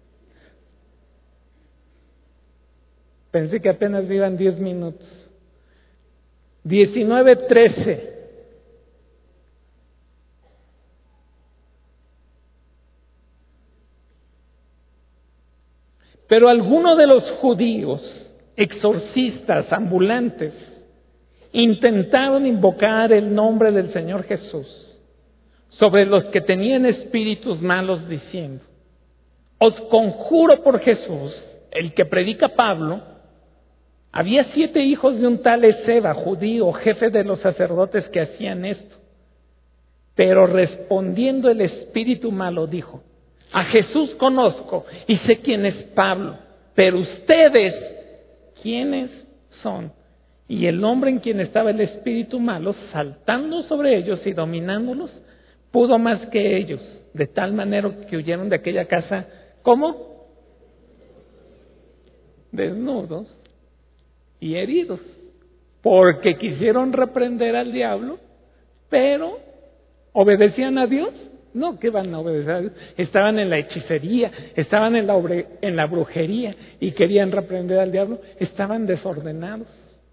Pensé que apenas iban diez minutos. diecinueve trece. Pero algunos de los judíos, exorcistas, ambulantes, intentaron invocar el nombre del Señor Jesús sobre los que tenían espíritus malos, diciendo: os conjuro por Jesús, el que predica Pablo. Había siete hijos de un tal Esceva, judío, jefe de los sacerdotes, que hacían esto. Pero respondiendo el espíritu malo dijo: a Jesús conozco y sé quién es Pablo, pero ustedes, ¿quiénes son? Y el hombre en quien estaba el espíritu malo, saltando sobre ellos y dominándolos, pudo más que ellos, de tal manera que huyeron de aquella casa, ¿cómo? Desnudos y heridos, porque quisieron reprender al diablo, pero ¿obedecían a Dios? No, ¿qué van a obedecer a Dios? Estaban en la hechicería, estaban en la, obre, en la brujería y querían reprender al diablo, estaban desordenados.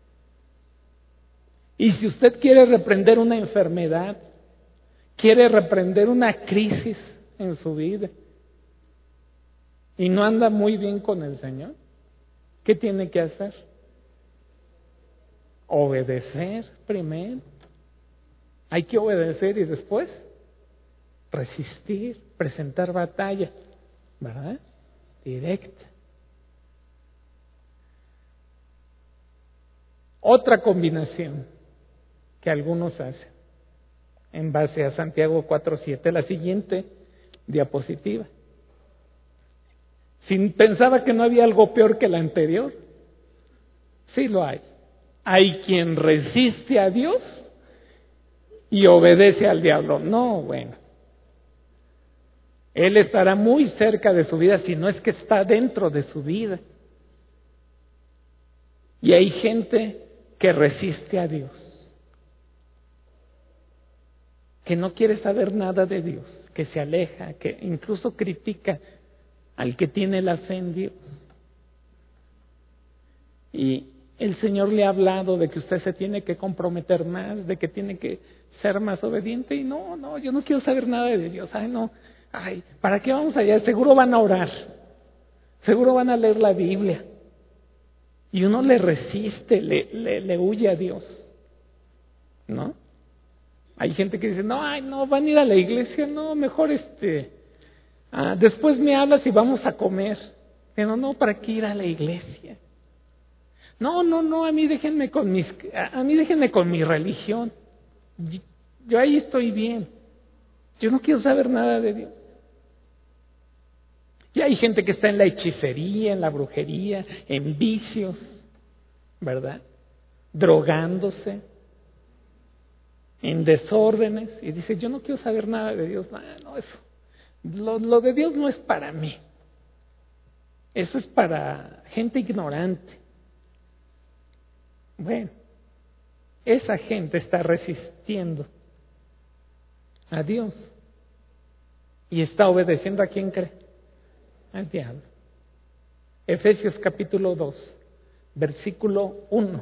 Y si usted quiere reprender una enfermedad, quiere reprender una crisis en su vida y no anda muy bien con el Señor, ¿qué tiene que hacer? Obedecer primero. Hay que obedecer y después resistir, presentar batalla, ¿verdad? Directa. Otra combinación que algunos hacen en base a Santiago cuatro siete, la siguiente diapositiva. Si pensaba que no había algo peor que la anterior, sí lo hay. Hay quien resiste a Dios y obedece al diablo. No, bueno. Él estará muy cerca de su vida, si no es que está dentro de su vida. Y hay gente que resiste a Dios, que no quiere saber nada de Dios, que se aleja, que incluso critica al que tiene la fe en Dios. Y el Señor le ha hablado de que usted se tiene que comprometer más, de que tiene que ser más obediente, y no, no, yo no quiero saber nada de Dios. Ay, no, ay, ¿para qué vamos allá? Seguro van a orar, seguro van a leer la Biblia. Y uno le resiste, le, le, le huye a Dios, ¿no? Hay gente que dice, no, ay, no, van a ir a la iglesia, no, mejor este, ah, después me hablas y vamos a comer. Pero no, ¿para qué ir a la iglesia? No, no, no, a mí déjenme con mis, a mí déjenme con mi religión. Yo ahí estoy bien. Yo no quiero saber nada de Dios. Y hay gente que está en la hechicería, en la brujería, en vicios, ¿verdad? Drogándose, en desórdenes, y dice, yo no quiero saber nada de Dios. No, no, eso, lo, lo de Dios no es para mí. Eso es para gente ignorante. Bueno, esa gente está resistiendo a Dios y está obedeciendo a quién cree, al diablo. Efesios capítulo dos, versículo uno.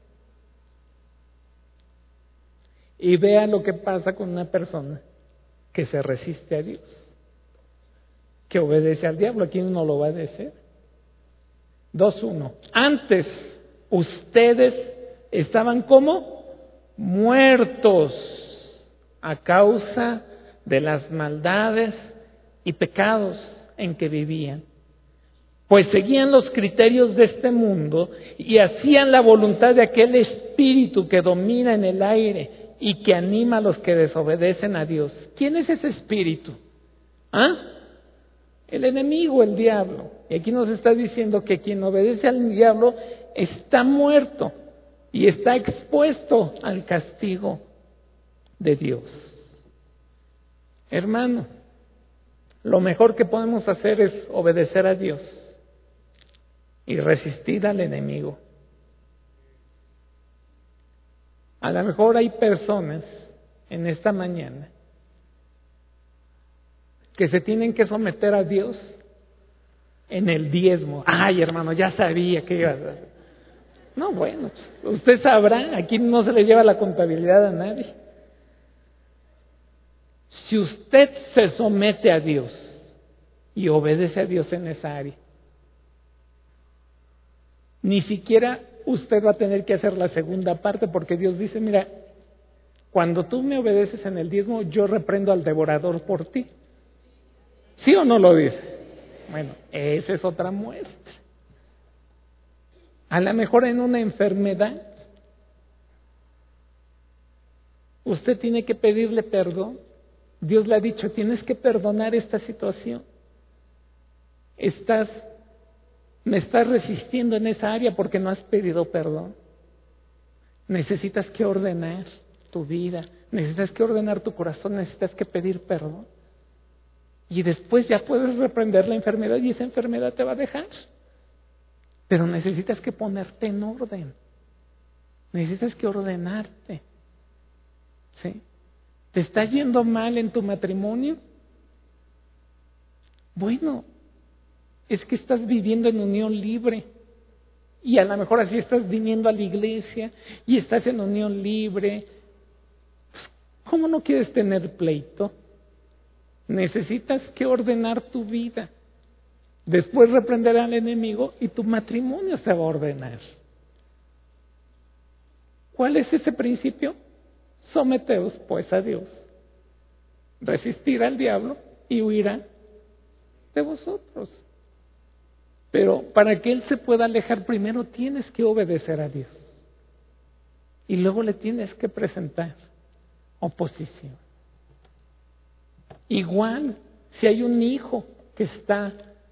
Y vea lo que pasa con una persona que se resiste a Dios, que obedece al diablo. ¿A quién no lo va a obedecer? dos uno. Antes ustedes estaban como muertos a causa de las maldades y pecados en que vivían, pues seguían los criterios de este mundo y hacían la voluntad de aquel espíritu que domina en el aire y que anima a los que desobedecen a Dios. ¿Quién es ese espíritu? ¿Ah? El enemigo, el diablo. Y aquí nos está diciendo que quien obedece al diablo está muerto y está expuesto al castigo de Dios. Hermano, lo mejor que podemos hacer es obedecer a Dios y resistir al enemigo. A lo mejor hay personas en esta mañana que se tienen que someter a Dios en el diezmo. Ay, hermano, ya sabía que ibas a hacer. No, bueno, usted sabrá, aquí no se le lleva la contabilidad a nadie. Si usted se somete a Dios y obedece a Dios en esa área, ni siquiera usted va a tener que hacer la segunda parte, porque Dios dice, mira, cuando tú me obedeces en el diezmo, yo reprendo al devorador por ti. ¿Sí o no lo dice? Bueno, esa es otra muestra. A lo mejor en una enfermedad, usted tiene que pedirle perdón. Dios le ha dicho, tienes que perdonar esta situación. Estás, me estás resistiendo en esa área porque no has pedido perdón. Necesitas que ordenar tu vida, necesitas que ordenar tu corazón, necesitas que pedir perdón. Y después ya puedes reprender la enfermedad y esa enfermedad te va a dejar. Pero necesitas que ponerte en orden. Necesitas que ordenarte. ¿Sí? ¿Te está yendo mal en tu matrimonio? Bueno, es que estás viviendo en unión libre. Y a lo mejor así estás viniendo a la iglesia y estás en unión libre. ¿Cómo no quieres tener pleito? Necesitas que ordenar tu vida. Después reprender al enemigo y tu matrimonio se va a ordenar. ¿Cuál es ese principio? Someteos pues a Dios. Resistir al diablo y huirá de vosotros. Pero para que él se pueda alejar, primero tienes que obedecer a Dios. Y luego le tienes que presentar oposición. Igual, si hay un hijo que está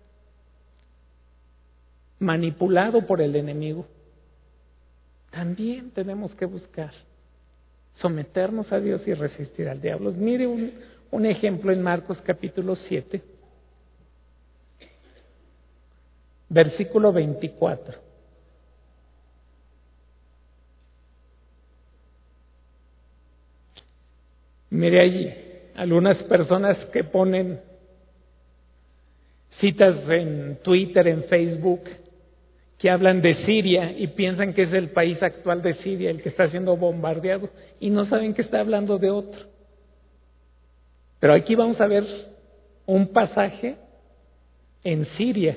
manipulado por el enemigo, también tenemos que buscar someternos a Dios y resistir al diablo. Mire un, un ejemplo en Marcos capítulo siete, versículo veinticuatro. Mire allí algunas personas que ponen citas en Twitter, en Facebook, que hablan de Siria y piensan que es el país actual de Siria el que está siendo bombardeado y no saben que está hablando de otro. Pero aquí vamos a ver un pasaje en Siria,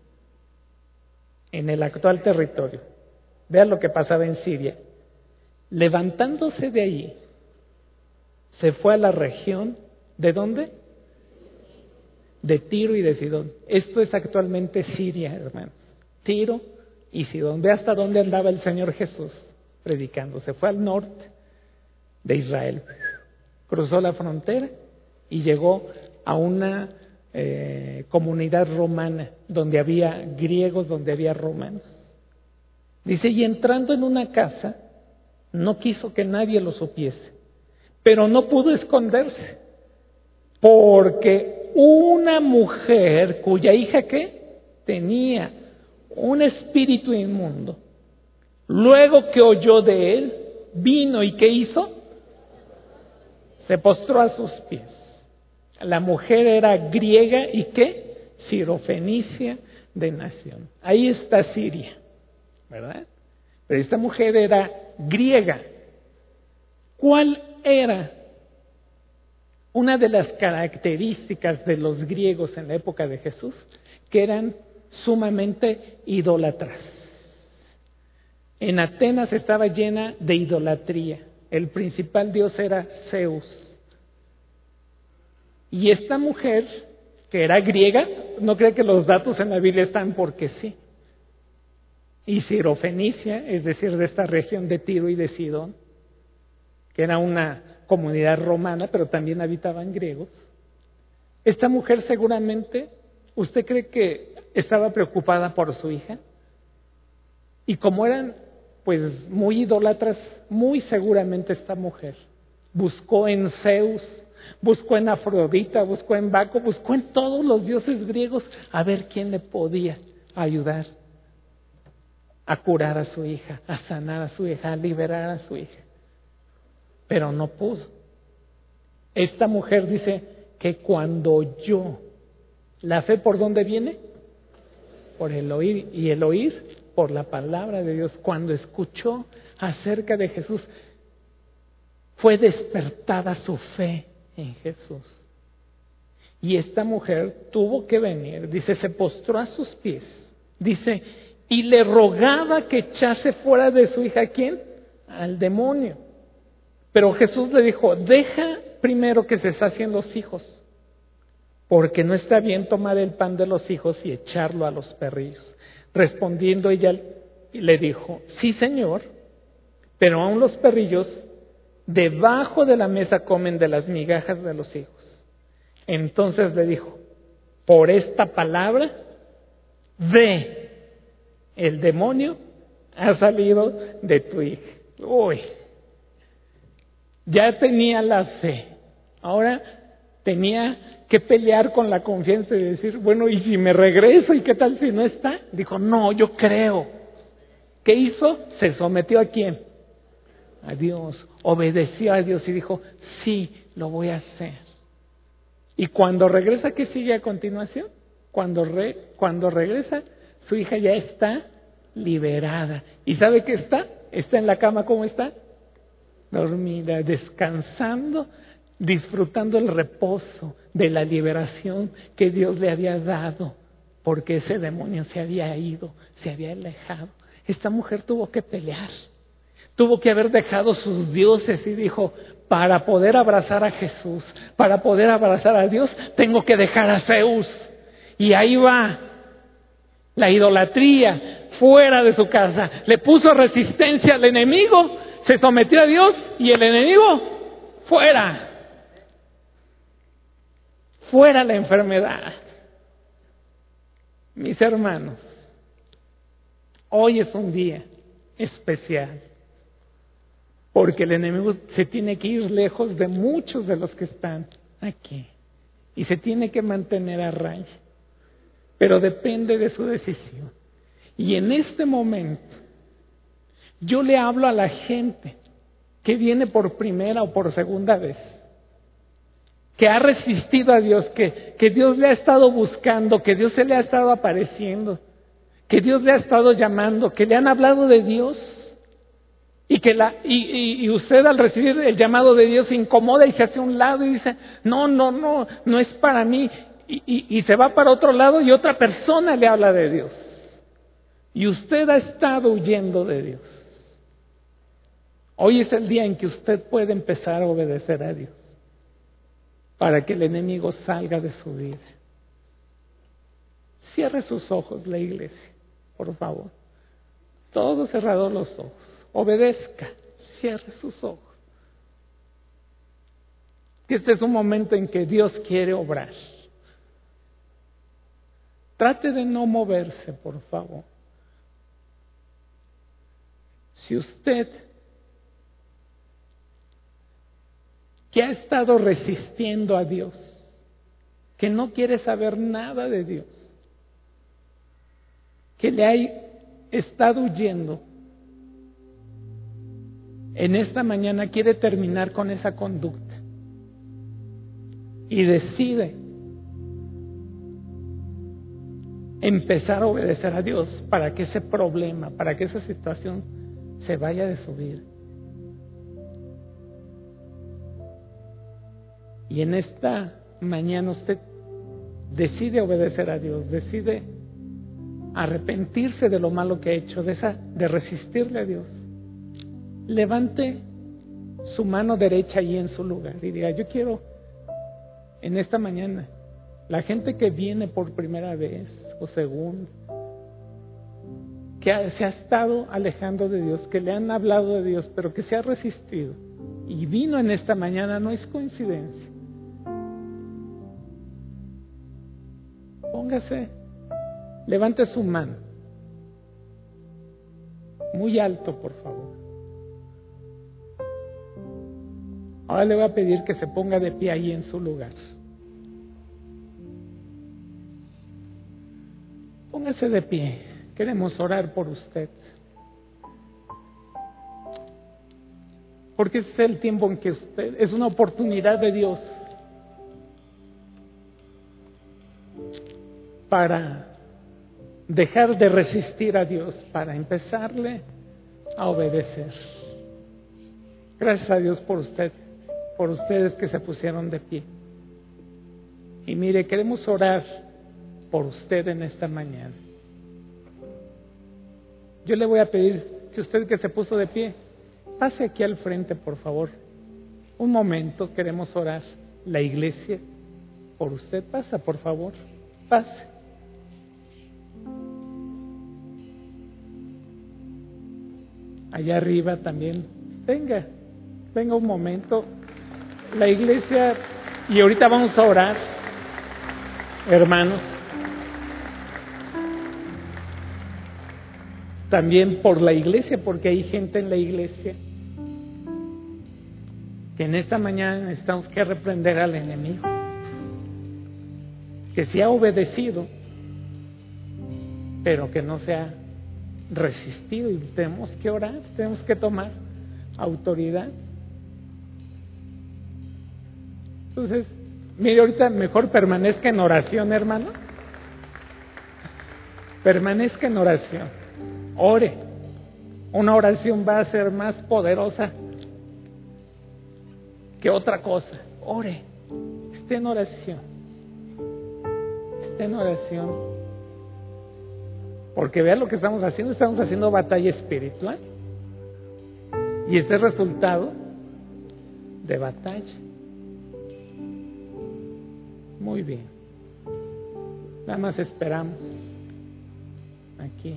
en el actual territorio. Vean lo que pasaba en Siria. Levantándose de allí, se fue a la región, ¿de dónde? de Tiro y de Sidón. Esto es actualmente Siria, hermanos. Tiro y Sidón. Ve hasta dónde andaba el Señor Jesús predicando. Se fue al norte de Israel, cruzó la frontera y llegó a una eh, comunidad romana donde había griegos, donde había romanos. Dice, y entrando en una casa, no quiso que nadie lo supiese, pero no pudo esconderse, porque una mujer cuya hija ¿qué? Tenía un espíritu inmundo, luego que oyó de él, vino y ¿qué hizo? Se postró a sus pies. La mujer era griega y ¿qué? Sirofenicia de nación. Ahí está Siria, ¿verdad? Pero esta mujer era griega. ¿Cuál era una de las características de los griegos en la época de Jesús? Que eran sumamente idólatras. En Atenas estaba llena de idolatría. El principal dios era Zeus. Y esta mujer, que era griega, no cree que los datos en la Biblia están porque sí. Y Sirofenicia, es decir, de esta región de Tiro y de Sidón, que era una comunidad romana, pero también habitaban griegos. Esta mujer seguramente, ¿usted cree que estaba preocupada por su hija? Y como eran pues muy idólatras, muy seguramente esta mujer buscó en Zeus, buscó en Afrodita, buscó en Baco, buscó en todos los dioses griegos a ver quién le podía ayudar a curar a su hija, a sanar a su hija, a liberar a su hija. Pero no pudo. Esta mujer dice que cuando yo, ¿la fe por dónde viene? Por el oír, y el oír por la palabra de Dios. Cuando escuchó acerca de Jesús, fue despertada su fe en Jesús. Y esta mujer tuvo que venir, dice, se postró a sus pies, dice, y le rogaba que echase fuera de su hija, ¿a quién? Al demonio. Pero Jesús le dijo, deja primero que se sacien los hijos, porque no está bien tomar el pan de los hijos y echarlo a los perrillos. Respondiendo ella le dijo, sí Señor, pero aún los perrillos debajo de la mesa comen de las migajas de los hijos. Entonces le dijo, por esta palabra, ve, el demonio ha salido de tu hija. Uy, ya tenía la fe, ahora tenía que pelear con la confianza y decir, bueno, ¿y si me regreso? ¿Y qué tal si no está? Dijo, no, yo creo. ¿Qué hizo? Se sometió a quién? A Dios. Obedeció a Dios y dijo, sí, lo voy a hacer. Y cuando regresa, ¿qué sigue a continuación? Cuando, re, cuando regresa, su hija ya está liberada. ¿Y sabe qué está? Está en la cama, ¿cómo está? Dormida, descansando, disfrutando el reposo de la liberación que Dios le había dado, porque ese demonio se había ido, se había alejado. Esta mujer tuvo que pelear, tuvo que haber dejado sus dioses y dijo, para poder abrazar a Jesús, para poder abrazar a Dios, tengo que dejar a Zeus. Y ahí va la idolatría fuera de su casa, le puso resistencia al enemigo, se sometió a Dios y el enemigo fuera. Fuera la enfermedad. Mis hermanos, hoy es un día especial, porque el enemigo se tiene que ir lejos de muchos de los que están aquí y se tiene que mantener a raya, pero depende de su decisión. Y en este momento yo le hablo a la gente que viene por primera o por segunda vez, que ha resistido a Dios, que, que Dios le ha estado buscando, que Dios se le ha estado apareciendo, que Dios le ha estado llamando, que le han hablado de Dios, y que la y, y, y usted al recibir el llamado de Dios se incomoda y se hace a un lado y dice, no, no, no, no es para mí, y, y, y se va para otro lado y otra persona le habla de Dios. Y usted ha estado huyendo de Dios. Hoy es el día en que usted puede empezar a obedecer a Dios, para que el enemigo salga de su vida. Cierre sus ojos, la iglesia, por favor. Todos cerrados los ojos. Obedezca, cierre sus ojos. Que este es un momento en que Dios quiere obrar. Trate de no moverse, por favor. Si usted que ha estado resistiendo a Dios, que no quiere saber nada de Dios, que le ha estado huyendo, en esta mañana quiere terminar con esa conducta y decide empezar a obedecer a Dios para que ese problema, para que esa situación se vaya de su vida. Y en esta mañana usted decide obedecer a Dios, decide arrepentirse de lo malo que ha hecho, de, esa, de resistirle a Dios. Levante su mano derecha ahí en su lugar y diga: yo quiero en esta mañana, la gente que viene por primera vez o segunda, que se ha estado alejando de Dios, que le han hablado de Dios, pero que se ha resistido y vino en esta mañana, no es coincidencia. Póngase, levante su mano, muy alto, por favor. Ahora le voy a pedir que se ponga de pie ahí en su lugar. Póngase de pie, queremos orar por usted. Porque este es el tiempo en que usted, es una oportunidad de Dios para dejar de resistir a Dios, para empezarle a obedecer. Gracias a Dios por usted, por ustedes que se pusieron de pie. Y mire, queremos orar por usted en esta mañana. Yo le voy a pedir que usted que se puso de pie, pase aquí al frente, por favor. Un momento, queremos orar. La iglesia por usted. Pasa, por favor. Pase. Allá arriba también. Venga, venga un momento. La iglesia, y ahorita vamos a orar, hermanos, también por la iglesia, porque hay gente en la iglesia que en esta mañana necesitamos que reprender al enemigo, que se ha obedecido, pero que no se ha resistido, y tenemos que orar, tenemos que tomar autoridad. Entonces, mire, ahorita mejor permanezca en oración, hermano. Permanezca en oración. Ore. Una oración va a ser más poderosa que otra cosa. Ore. Esté en oración. Esté en oración. Porque vea lo que estamos haciendo. Estamos haciendo batalla espiritual. Y ese es el resultado de batalla. Muy bien. Nada más esperamos. Aquí.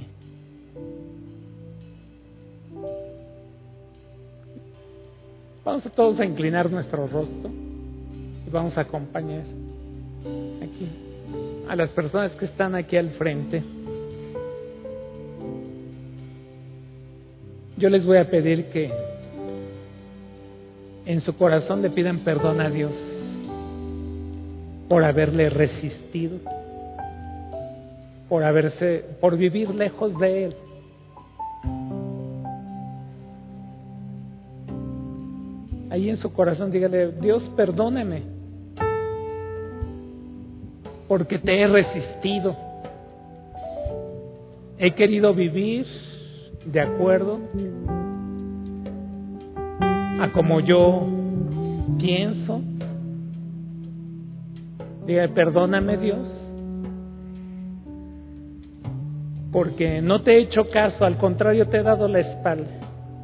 Vamos a todos a inclinar nuestro rostro y vamos a acompañar aquí a las personas que están aquí al frente. Yo les voy a pedir que en su corazón le pidan perdón a Dios por haberle resistido, por haberse, por vivir lejos de Él. Ahí en su corazón dígale: Dios, perdóname porque te he resistido. He querido vivir de acuerdo a como yo pienso. Diga: perdóname, Dios, porque no te he hecho caso, al contrario, te he dado la espalda.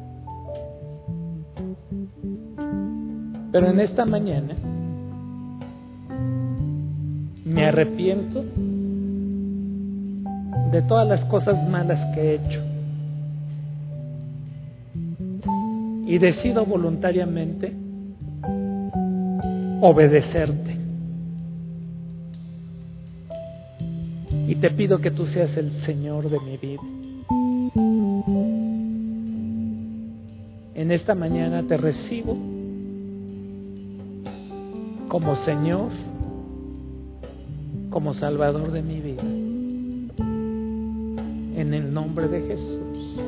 Pero en esta mañana me arrepiento de todas las cosas malas que he hecho. Y decido voluntariamente obedecerte. Y te pido que tú seas el Señor de mi vida. En esta mañana te recibo como Señor, como Salvador de mi vida. En el nombre de Jesús.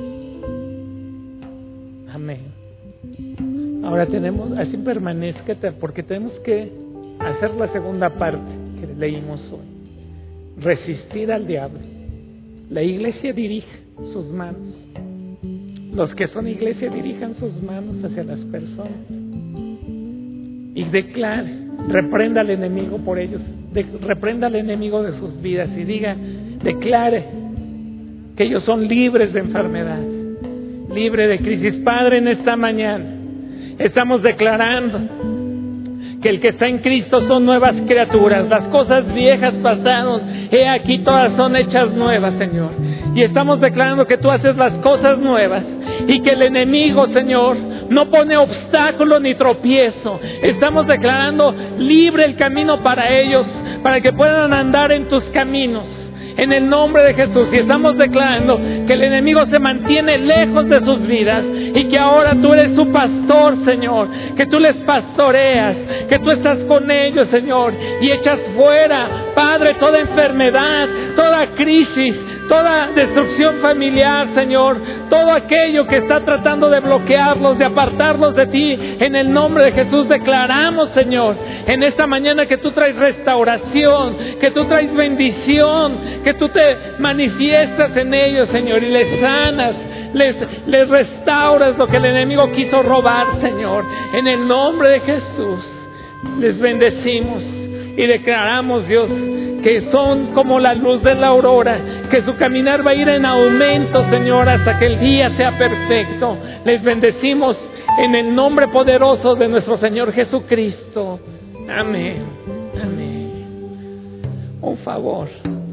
Amén. Ahora tenemos, así permanezca, porque tenemos que hacer la segunda parte que leímos hoy. Resistir al diablo. La iglesia dirige sus manos. Los que son iglesia dirijan sus manos hacia las personas. Y declare, reprenda al enemigo por ellos. De, reprenda al enemigo de sus vidas y diga, declare que ellos son libres de enfermedad, libres de crisis. Padre, en esta mañana estamos declarando que el que está en Cristo son nuevas criaturas. Las cosas viejas pasaron, he aquí todas son hechas nuevas, Señor. Y estamos declarando que tú haces las cosas nuevas y que el enemigo, Señor, no pone obstáculo ni tropiezo. Estamos declarando libre el camino para ellos, para que puedan andar en tus caminos. En el nombre de Jesús. Y estamos declarando que el enemigo se mantiene lejos de sus vidas y que ahora tú eres su pastor, Señor. Que tú les pastoreas, que tú estás con ellos, Señor, y echas fuera, Padre, toda enfermedad, toda crisis, toda destrucción familiar, Señor, todo aquello que está tratando de bloquearlos, de apartarlos de ti. En el nombre de Jesús declaramos, Señor, en esta mañana que tú traes restauración, que tú traes bendición, que tú te manifiestas en ellos, Señor, y les sanas, les, les restauras lo que el enemigo quiso robar, Señor. En el nombre de Jesús les bendecimos y declaramos, Dios, que son como la luz de la aurora, que su caminar va a ir en aumento, Señor, hasta que el día sea perfecto. Les bendecimos en el nombre poderoso de nuestro Señor Jesucristo. Amén. Amén. Un favor.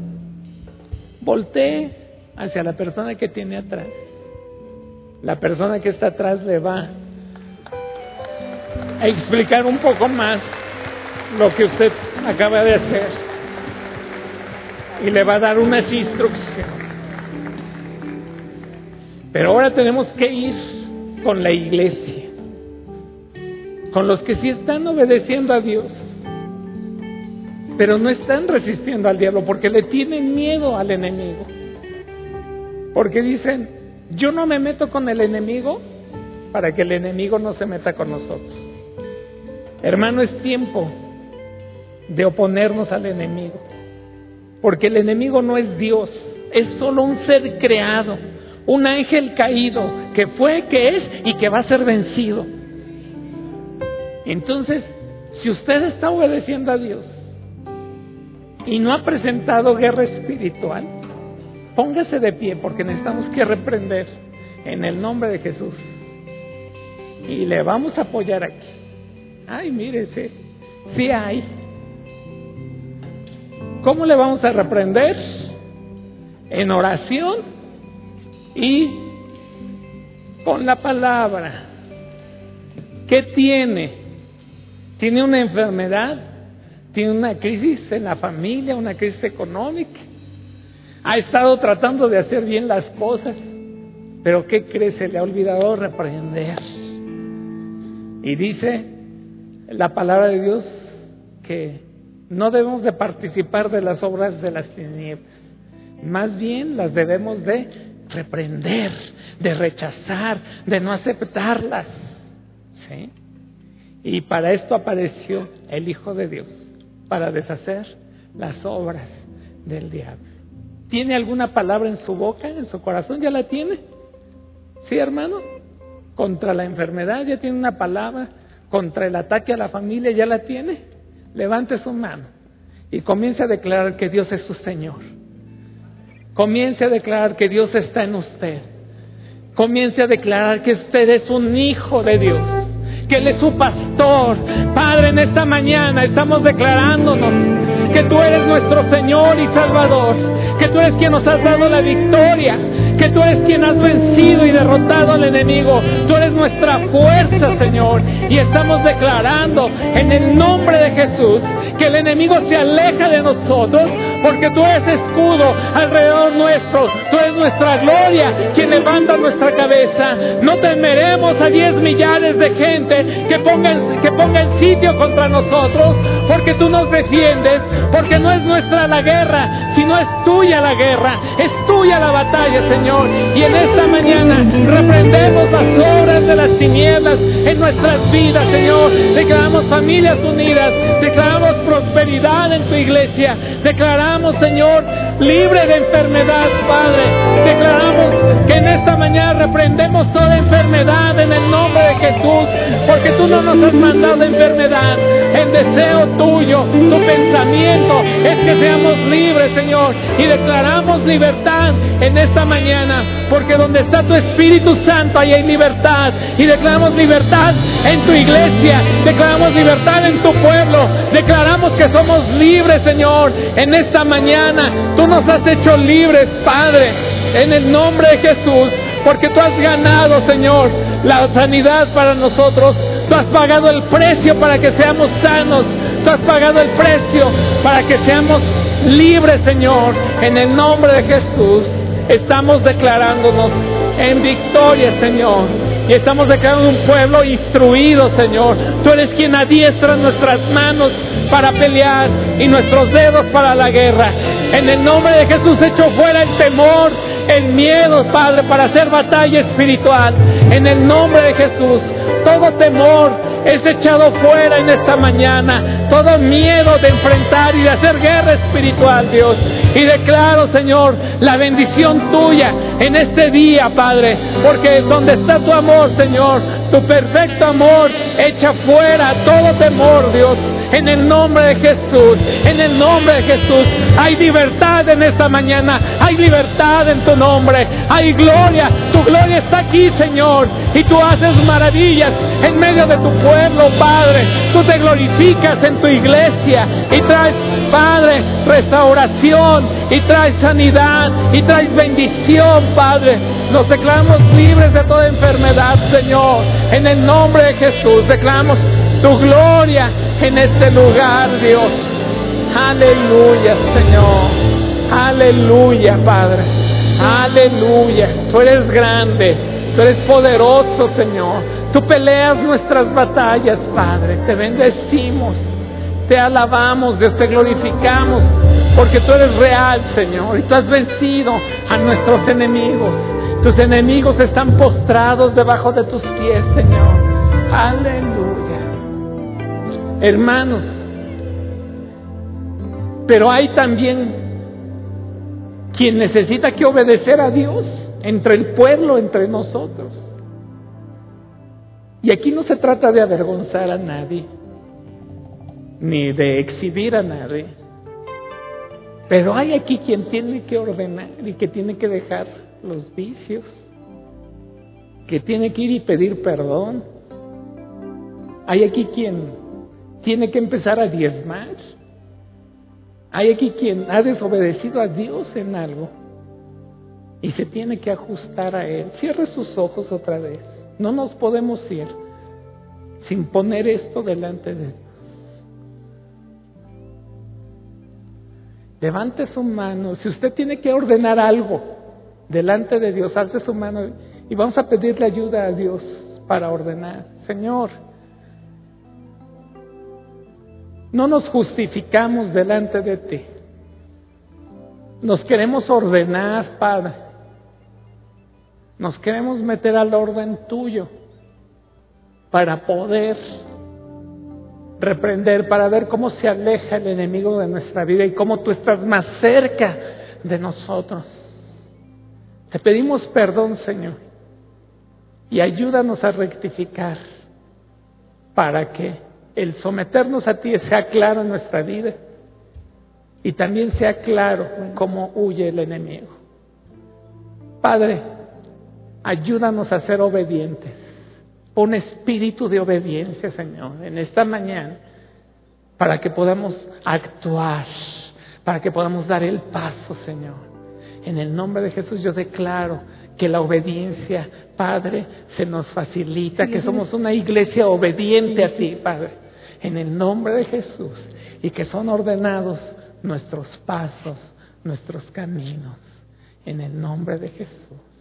Voltee hacia la persona que tiene atrás. La persona que está atrás le va a explicar un poco más lo que usted acaba de hacer y le va a dar unas instrucciones. Pero ahora tenemos que ir con la iglesia, con los que sí están obedeciendo a Dios, pero no están resistiendo al diablo porque le tienen miedo al enemigo. Porque dicen, yo no me meto con el enemigo para que el enemigo no se meta con nosotros. Hermano, es tiempo de oponernos al enemigo, porque el enemigo no es Dios, es solo un ser creado, un ángel caído que fue, que es y que va a ser vencido. Entonces, si usted está obedeciendo a Dios y no ha presentado guerra espiritual, póngase de pie, porque necesitamos que reprender en el nombre de Jesús y le vamos a apoyar aquí. Ay, mírese, sí hay. ¿Cómo le vamos a reprender? En oración y con la palabra. ¿Qué tiene? ¿Tiene una enfermedad? ¿Tiene una crisis en la familia? ¿Una crisis económica? Ha estado tratando de hacer bien las cosas, pero ¿qué cree? Se le ha olvidado reprender. Y dice la palabra de Dios que no debemos de participar de las obras de las tinieblas, más bien las debemos de reprender, de rechazar, de no aceptarlas, ¿sí? Y para esto apareció el Hijo de Dios, para deshacer las obras del diablo. ¿Tiene alguna palabra en su boca, en su corazón? ¿Ya la tiene? ¿Sí, hermano? Contra la enfermedad ya tiene una palabra, contra el ataque a la familia ya la tiene. Levante su mano y comience a declarar que Dios es su Señor. Comience a declarar que Dios está en usted. Comience a declarar que usted es un hijo de Dios, que Él es su pastor. Padre, en esta mañana estamos declarándonos que tú eres nuestro Señor y Salvador, que tú eres quien nos has dado la victoria, que tú eres quien has vencido y derrotado al enemigo. Tú eres nuestra fuerza, Señor, y estamos declarando en el nombre de Jesús que el enemigo se aleja de nosotros, porque tú eres escudo alrededor nuestro, tú eres nuestra gloria, quien levanta nuestra cabeza. No temeremos a diez millares de gente que pongan, que pongan sitio contra nosotros, porque tú nos defiendes, porque no es nuestra la guerra, sino es tuya la guerra, es tuya la batalla, Señor. Y en esta mañana reprendemos las obras de las tinieblas en nuestras vidas, Señor. Declaramos familias unidas, declaramos prosperidad en tu iglesia, declaramos, Señor, libre de enfermedad, Padre. Declaramos que en esta mañana reprendemos toda enfermedad en el nombre de Jesús, porque tú no nos has mandado enfermedad. El deseo tuyo, tu pensamiento es que seamos libres, Señor, y declaramos libertad en esta mañana, porque donde está tu Espíritu Santo ahí hay libertad, y declaramos libertad en tu iglesia, declaramos libertad en tu pueblo, declaramos que somos libres, Señor, en esta mañana. Tú nos has hecho libres, Padre, en el nombre de Jesús, porque tú has ganado, Señor, la sanidad para nosotros. Tú has pagado el precio para que seamos sanos. Tú has pagado el precio para que seamos libres, Señor. En el nombre de Jesús estamos declarándonos en victoria, Señor. Y estamos declarando un pueblo instruido, Señor. Tú eres quien adiestra nuestras manos para pelear y nuestros dedos para la guerra. En el nombre de Jesús, echo fuera el temor, el miedo, Padre, para hacer batalla espiritual. En el nombre de Jesús, todo temor es echado fuera en esta mañana. Todo miedo de enfrentar y de hacer guerra espiritual, Dios. Y declaro, Señor, la bendición tuya en este día, Padre, porque donde está tu amor, Señor, tu perfecto amor, echa fuera todo temor, Dios. En el nombre de Jesús, en el nombre de Jesús, hay libertad en esta mañana, hay libertad en tu nombre, hay gloria, tu gloria está aquí, Señor, y tú haces maravillas en medio de tu pueblo, Padre. Tú te glorificas en tu iglesia y traes, Padre, restauración, y traes sanidad, y traes bendición, Padre. Nos declaramos libres de toda enfermedad, Señor, en el nombre de Jesús. Declaramos tu gloria en este lugar, Dios. Aleluya, Señor. Aleluya, Padre. Aleluya. Tú eres grande, tú eres poderoso, Señor. Tú peleas nuestras batallas, Padre. Te bendecimos, te alabamos, Dios, te glorificamos, porque tú eres real, Señor, y tú has vencido a nuestros enemigos. Tus enemigos están postrados debajo de tus pies, Señor. Aleluya. Hermanos, pero hay también quien necesita que obedecer a Dios entre el pueblo, entre nosotros. Y aquí no se trata de avergonzar a nadie, ni de exhibir a nadie, pero hay aquí quien tiene que ordenar y que tiene que dejar los vicios, que tiene que ir y pedir perdón. Hay aquí quien tiene que empezar a diezmar. Hay aquí quien ha desobedecido a Dios en algo y se tiene que ajustar a Él. Cierre sus ojos otra vez. No nos podemos ir sin poner esto delante de Dios. Levante su mano. Si usted tiene que ordenar algo delante de Dios, alce su mano y vamos a pedirle ayuda a Dios para ordenar. Señor, no nos justificamos delante de ti. Nos queremos ordenar, Padre. Nos queremos meter al orden tuyo para poder reprender, para ver cómo se aleja el enemigo de nuestra vida y cómo tú estás más cerca de nosotros. Te pedimos perdón, Señor, y ayúdanos a rectificar para que el someternos a ti sea claro en nuestra vida y también sea claro cómo huye el enemigo. Padre, ayúdanos a ser obedientes. Pon espíritu de obediencia, Señor, en esta mañana para que podamos actuar para que podamos dar el paso, Señor. En el nombre de Jesús yo declaro que la obediencia, Padre, se nos facilita, que somos una iglesia obediente a ti, Padre, en el nombre de Jesús, y que son ordenados nuestros pasos, nuestros caminos, en el nombre de Jesús.